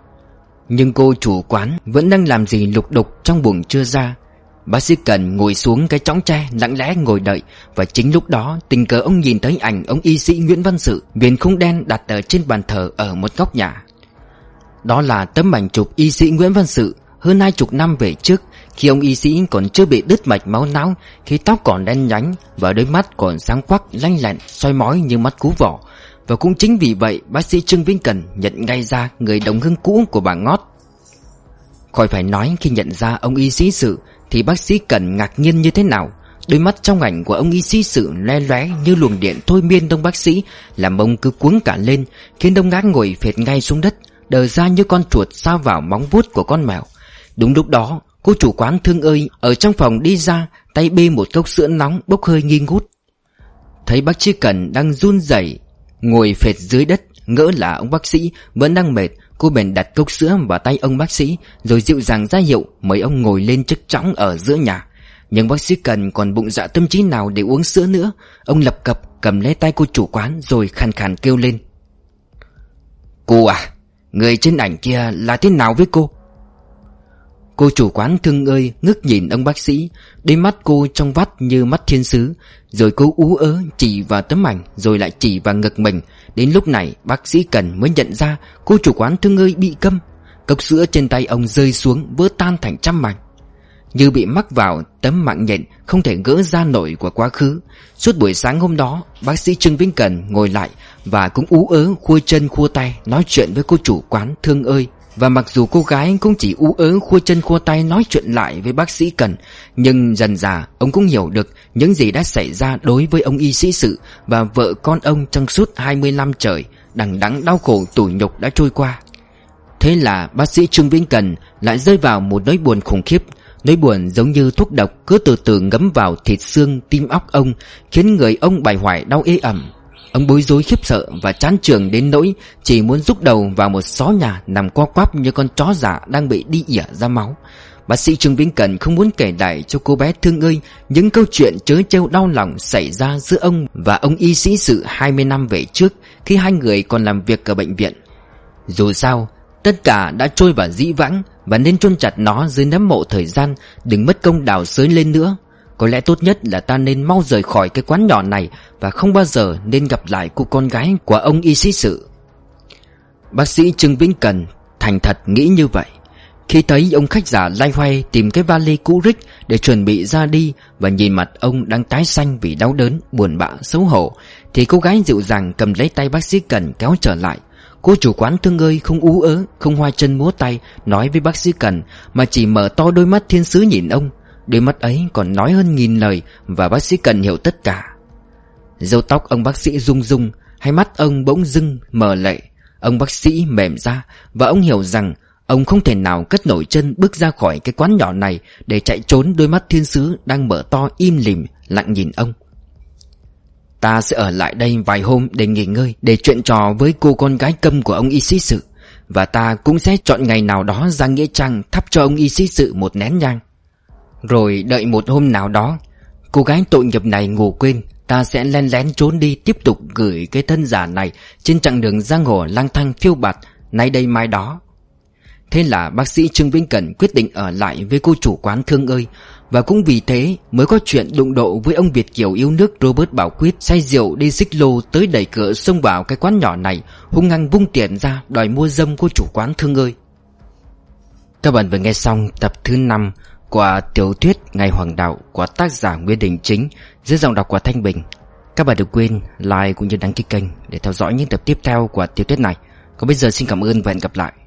Nhưng cô chủ quán vẫn đang làm gì lục đục trong buồng chưa ra. Bác sĩ Cần ngồi xuống cái chõng tre lặng lẽ ngồi đợi, và chính lúc đó tình cờ ông nhìn thấy ảnh ông y sĩ Nguyễn Văn Sự viền khung đen đặt ở trên bàn thờ ở một góc nhà. Đó là tấm ảnh chụp y sĩ Nguyễn Văn Sự hơn hai chục năm về trước, khi ông y sĩ còn chưa bị đứt mạch máu não, khi tóc còn đen nhánh và đôi mắt còn sáng quắc lanh lẹn soi mói như mắt cú vỏ. Và cũng chính vì vậy bác sĩ Trương Vĩnh Cần nhận ngay ra người đồng hương cũ của bà Ngót. Khỏi phải nói khi nhận ra ông y sĩ Sự thì bác sĩ Cần ngạc nhiên như thế nào. Đôi mắt trong ảnh của ông y sĩ Sự loe loé như luồng điện thôi miên đông bác sĩ, làm ông cứ cuống cả lên, khiến ông ngã ngồi phệt ngay xuống đất, đờ ra như con chuột sa vào móng vuốt của con mèo. Đúng lúc đó cô chủ quán Thương ơi ở trong phòng đi ra, tay bê một cốc sữa nóng bốc hơi nghi ngút. Thấy bác sĩ Cần đang run rẩy ngồi phệt dưới đất, ngỡ là ông bác sĩ vẫn đang mệt, cô bèn đặt cốc sữa vào tay ông bác sĩ rồi dịu dàng ra hiệu mời ông ngồi lên chiếc chõng ở giữa nhà. Nhưng bác sĩ Cần còn bụng dạ tâm trí nào để uống sữa nữa. Ông lập cập cầm lấy tay cô chủ quán rồi khàn khàn kêu lên: "Cô à, người trên ảnh kia là thế nào với cô?" Cô chủ quán Thương ơi ngước nhìn ông bác sĩ, đôi mắt cô trong vắt như mắt thiên sứ, rồi cô ú ớ chỉ vào tấm ảnh rồi lại chỉ vào ngực mình. Đến lúc này bác sĩ Cần mới nhận ra cô chủ quán Thương ơi bị câm. Cốc sữa trên tay ông rơi xuống vỡ tan thành trăm mảnh. như bị mắc vào tấm mạng nhện không thể gỡ ra nổi của quá khứ. Suốt buổi sáng hôm đó, bác sĩ Trương Vĩnh Cần ngồi lại và cũng ú ớ khua chân khua tay nói chuyện với cô chủ quán Thương ơi. Và mặc dù cô gái cũng chỉ ú ớ khua chân khua tay nói chuyện lại với bác sĩ Cần, nhưng dần dà ông cũng hiểu được những gì đã xảy ra đối với ông y sĩ Sự và vợ con ông trong suốt hai mươi năm trời đằng đẵng đau khổ tủi nhục đã trôi qua. Thế là bác sĩ Trương Vĩnh Cần lại rơi vào một nỗi buồn khủng khiếp. Nỗi buồn giống như thuốc độc cứ từ từ ngấm vào thịt xương tim óc ông, khiến người ông bại hoại đau ê ẩm. Ông bối rối khiếp sợ và chán chường đến nỗi chỉ muốn rúc đầu vào một xó nhà nằm co quắp như con chó già đang bị đi ỉa ra máu. Bác sĩ Trương Vĩnh Cần không muốn kể lại cho cô bé Thương ơi những câu chuyện trớ trêu đau lòng xảy ra giữa ông và ông y sĩ Sự hai mươi năm về trước, khi hai người còn làm việc ở bệnh viện. Dù sao, tất cả đã trôi vào dĩ vãng và nên chôn chặt nó dưới nấm mộ thời gian, đừng mất công đào xới lên nữa. Có lẽ tốt nhất là ta nên mau rời khỏi cái quán nhỏ này và không bao giờ nên gặp lại cô con gái của ông y sĩ Sự. Bác sĩ Trương Vĩnh Cần thành thật nghĩ như vậy. Khi thấy ông khách già loay hoay tìm cái vali cũ rích để chuẩn bị ra đi và nhìn mặt ông đang tái xanh vì đau đớn, buồn bã, xấu hổ, thì cô gái dịu dàng cầm lấy tay bác sĩ Cần kéo trở lại. Cô chủ quán Thương ơi không ú ớ, không hoa chân múa tay nói với bác sĩ Cần, mà chỉ mở to đôi mắt thiên sứ nhìn ông. Đôi mắt ấy còn nói hơn nghìn lời và bác sĩ Cần hiểu tất cả. Râu tóc ông bác sĩ rung rung, hai mắt ông bỗng dưng mờ lệ. Ông bác sĩ mềm ra và ông hiểu rằng ông không thể nào cất nổi chân bước ra khỏi cái quán nhỏ này để chạy trốn đôi mắt thiên sứ đang mở to im lìm lặng nhìn ông. Ta sẽ ở lại đây vài hôm để nghỉ ngơi, để chuyện trò với cô con gái câm của ông y sĩ Sự. Và ta cũng sẽ chọn ngày nào đó ra nghĩa trang thắp cho ông y sĩ Sự một nén nhang. Rồi đợi một hôm nào đó, cô gái tội nghiệp này ngủ quên, ta sẽ len lén trốn đi tiếp tục gửi cái thân giả này trên chặng đường giang hồ lang thang phiêu bạt nay đây mai đó. Thế là bác sĩ Trương Vĩnh Cần quyết định ở lại với cô chủ quán Thương ơi. Và cũng vì thế mới có chuyện đụng độ với ông Việt kiều yêu nước Robert Bảo Quyết say rượu đi xích lô tới đẩy cửa xông vào cái quán nhỏ này, hung hăng vung tiền ra đòi mua dâm cô chủ quán Thương ơi. Các bạn vừa nghe xong tập thứ năm của tiểu thuyết Ngày Hoàng Đạo của tác giả Nguyễn Đình Chính dưới giọng đọc của Thanh Bình. Các bạn đừng quên like cũng như đăng ký kênh để theo dõi những tập tiếp theo của tiểu thuyết này. Còn bây giờ xin cảm ơn và hẹn gặp lại.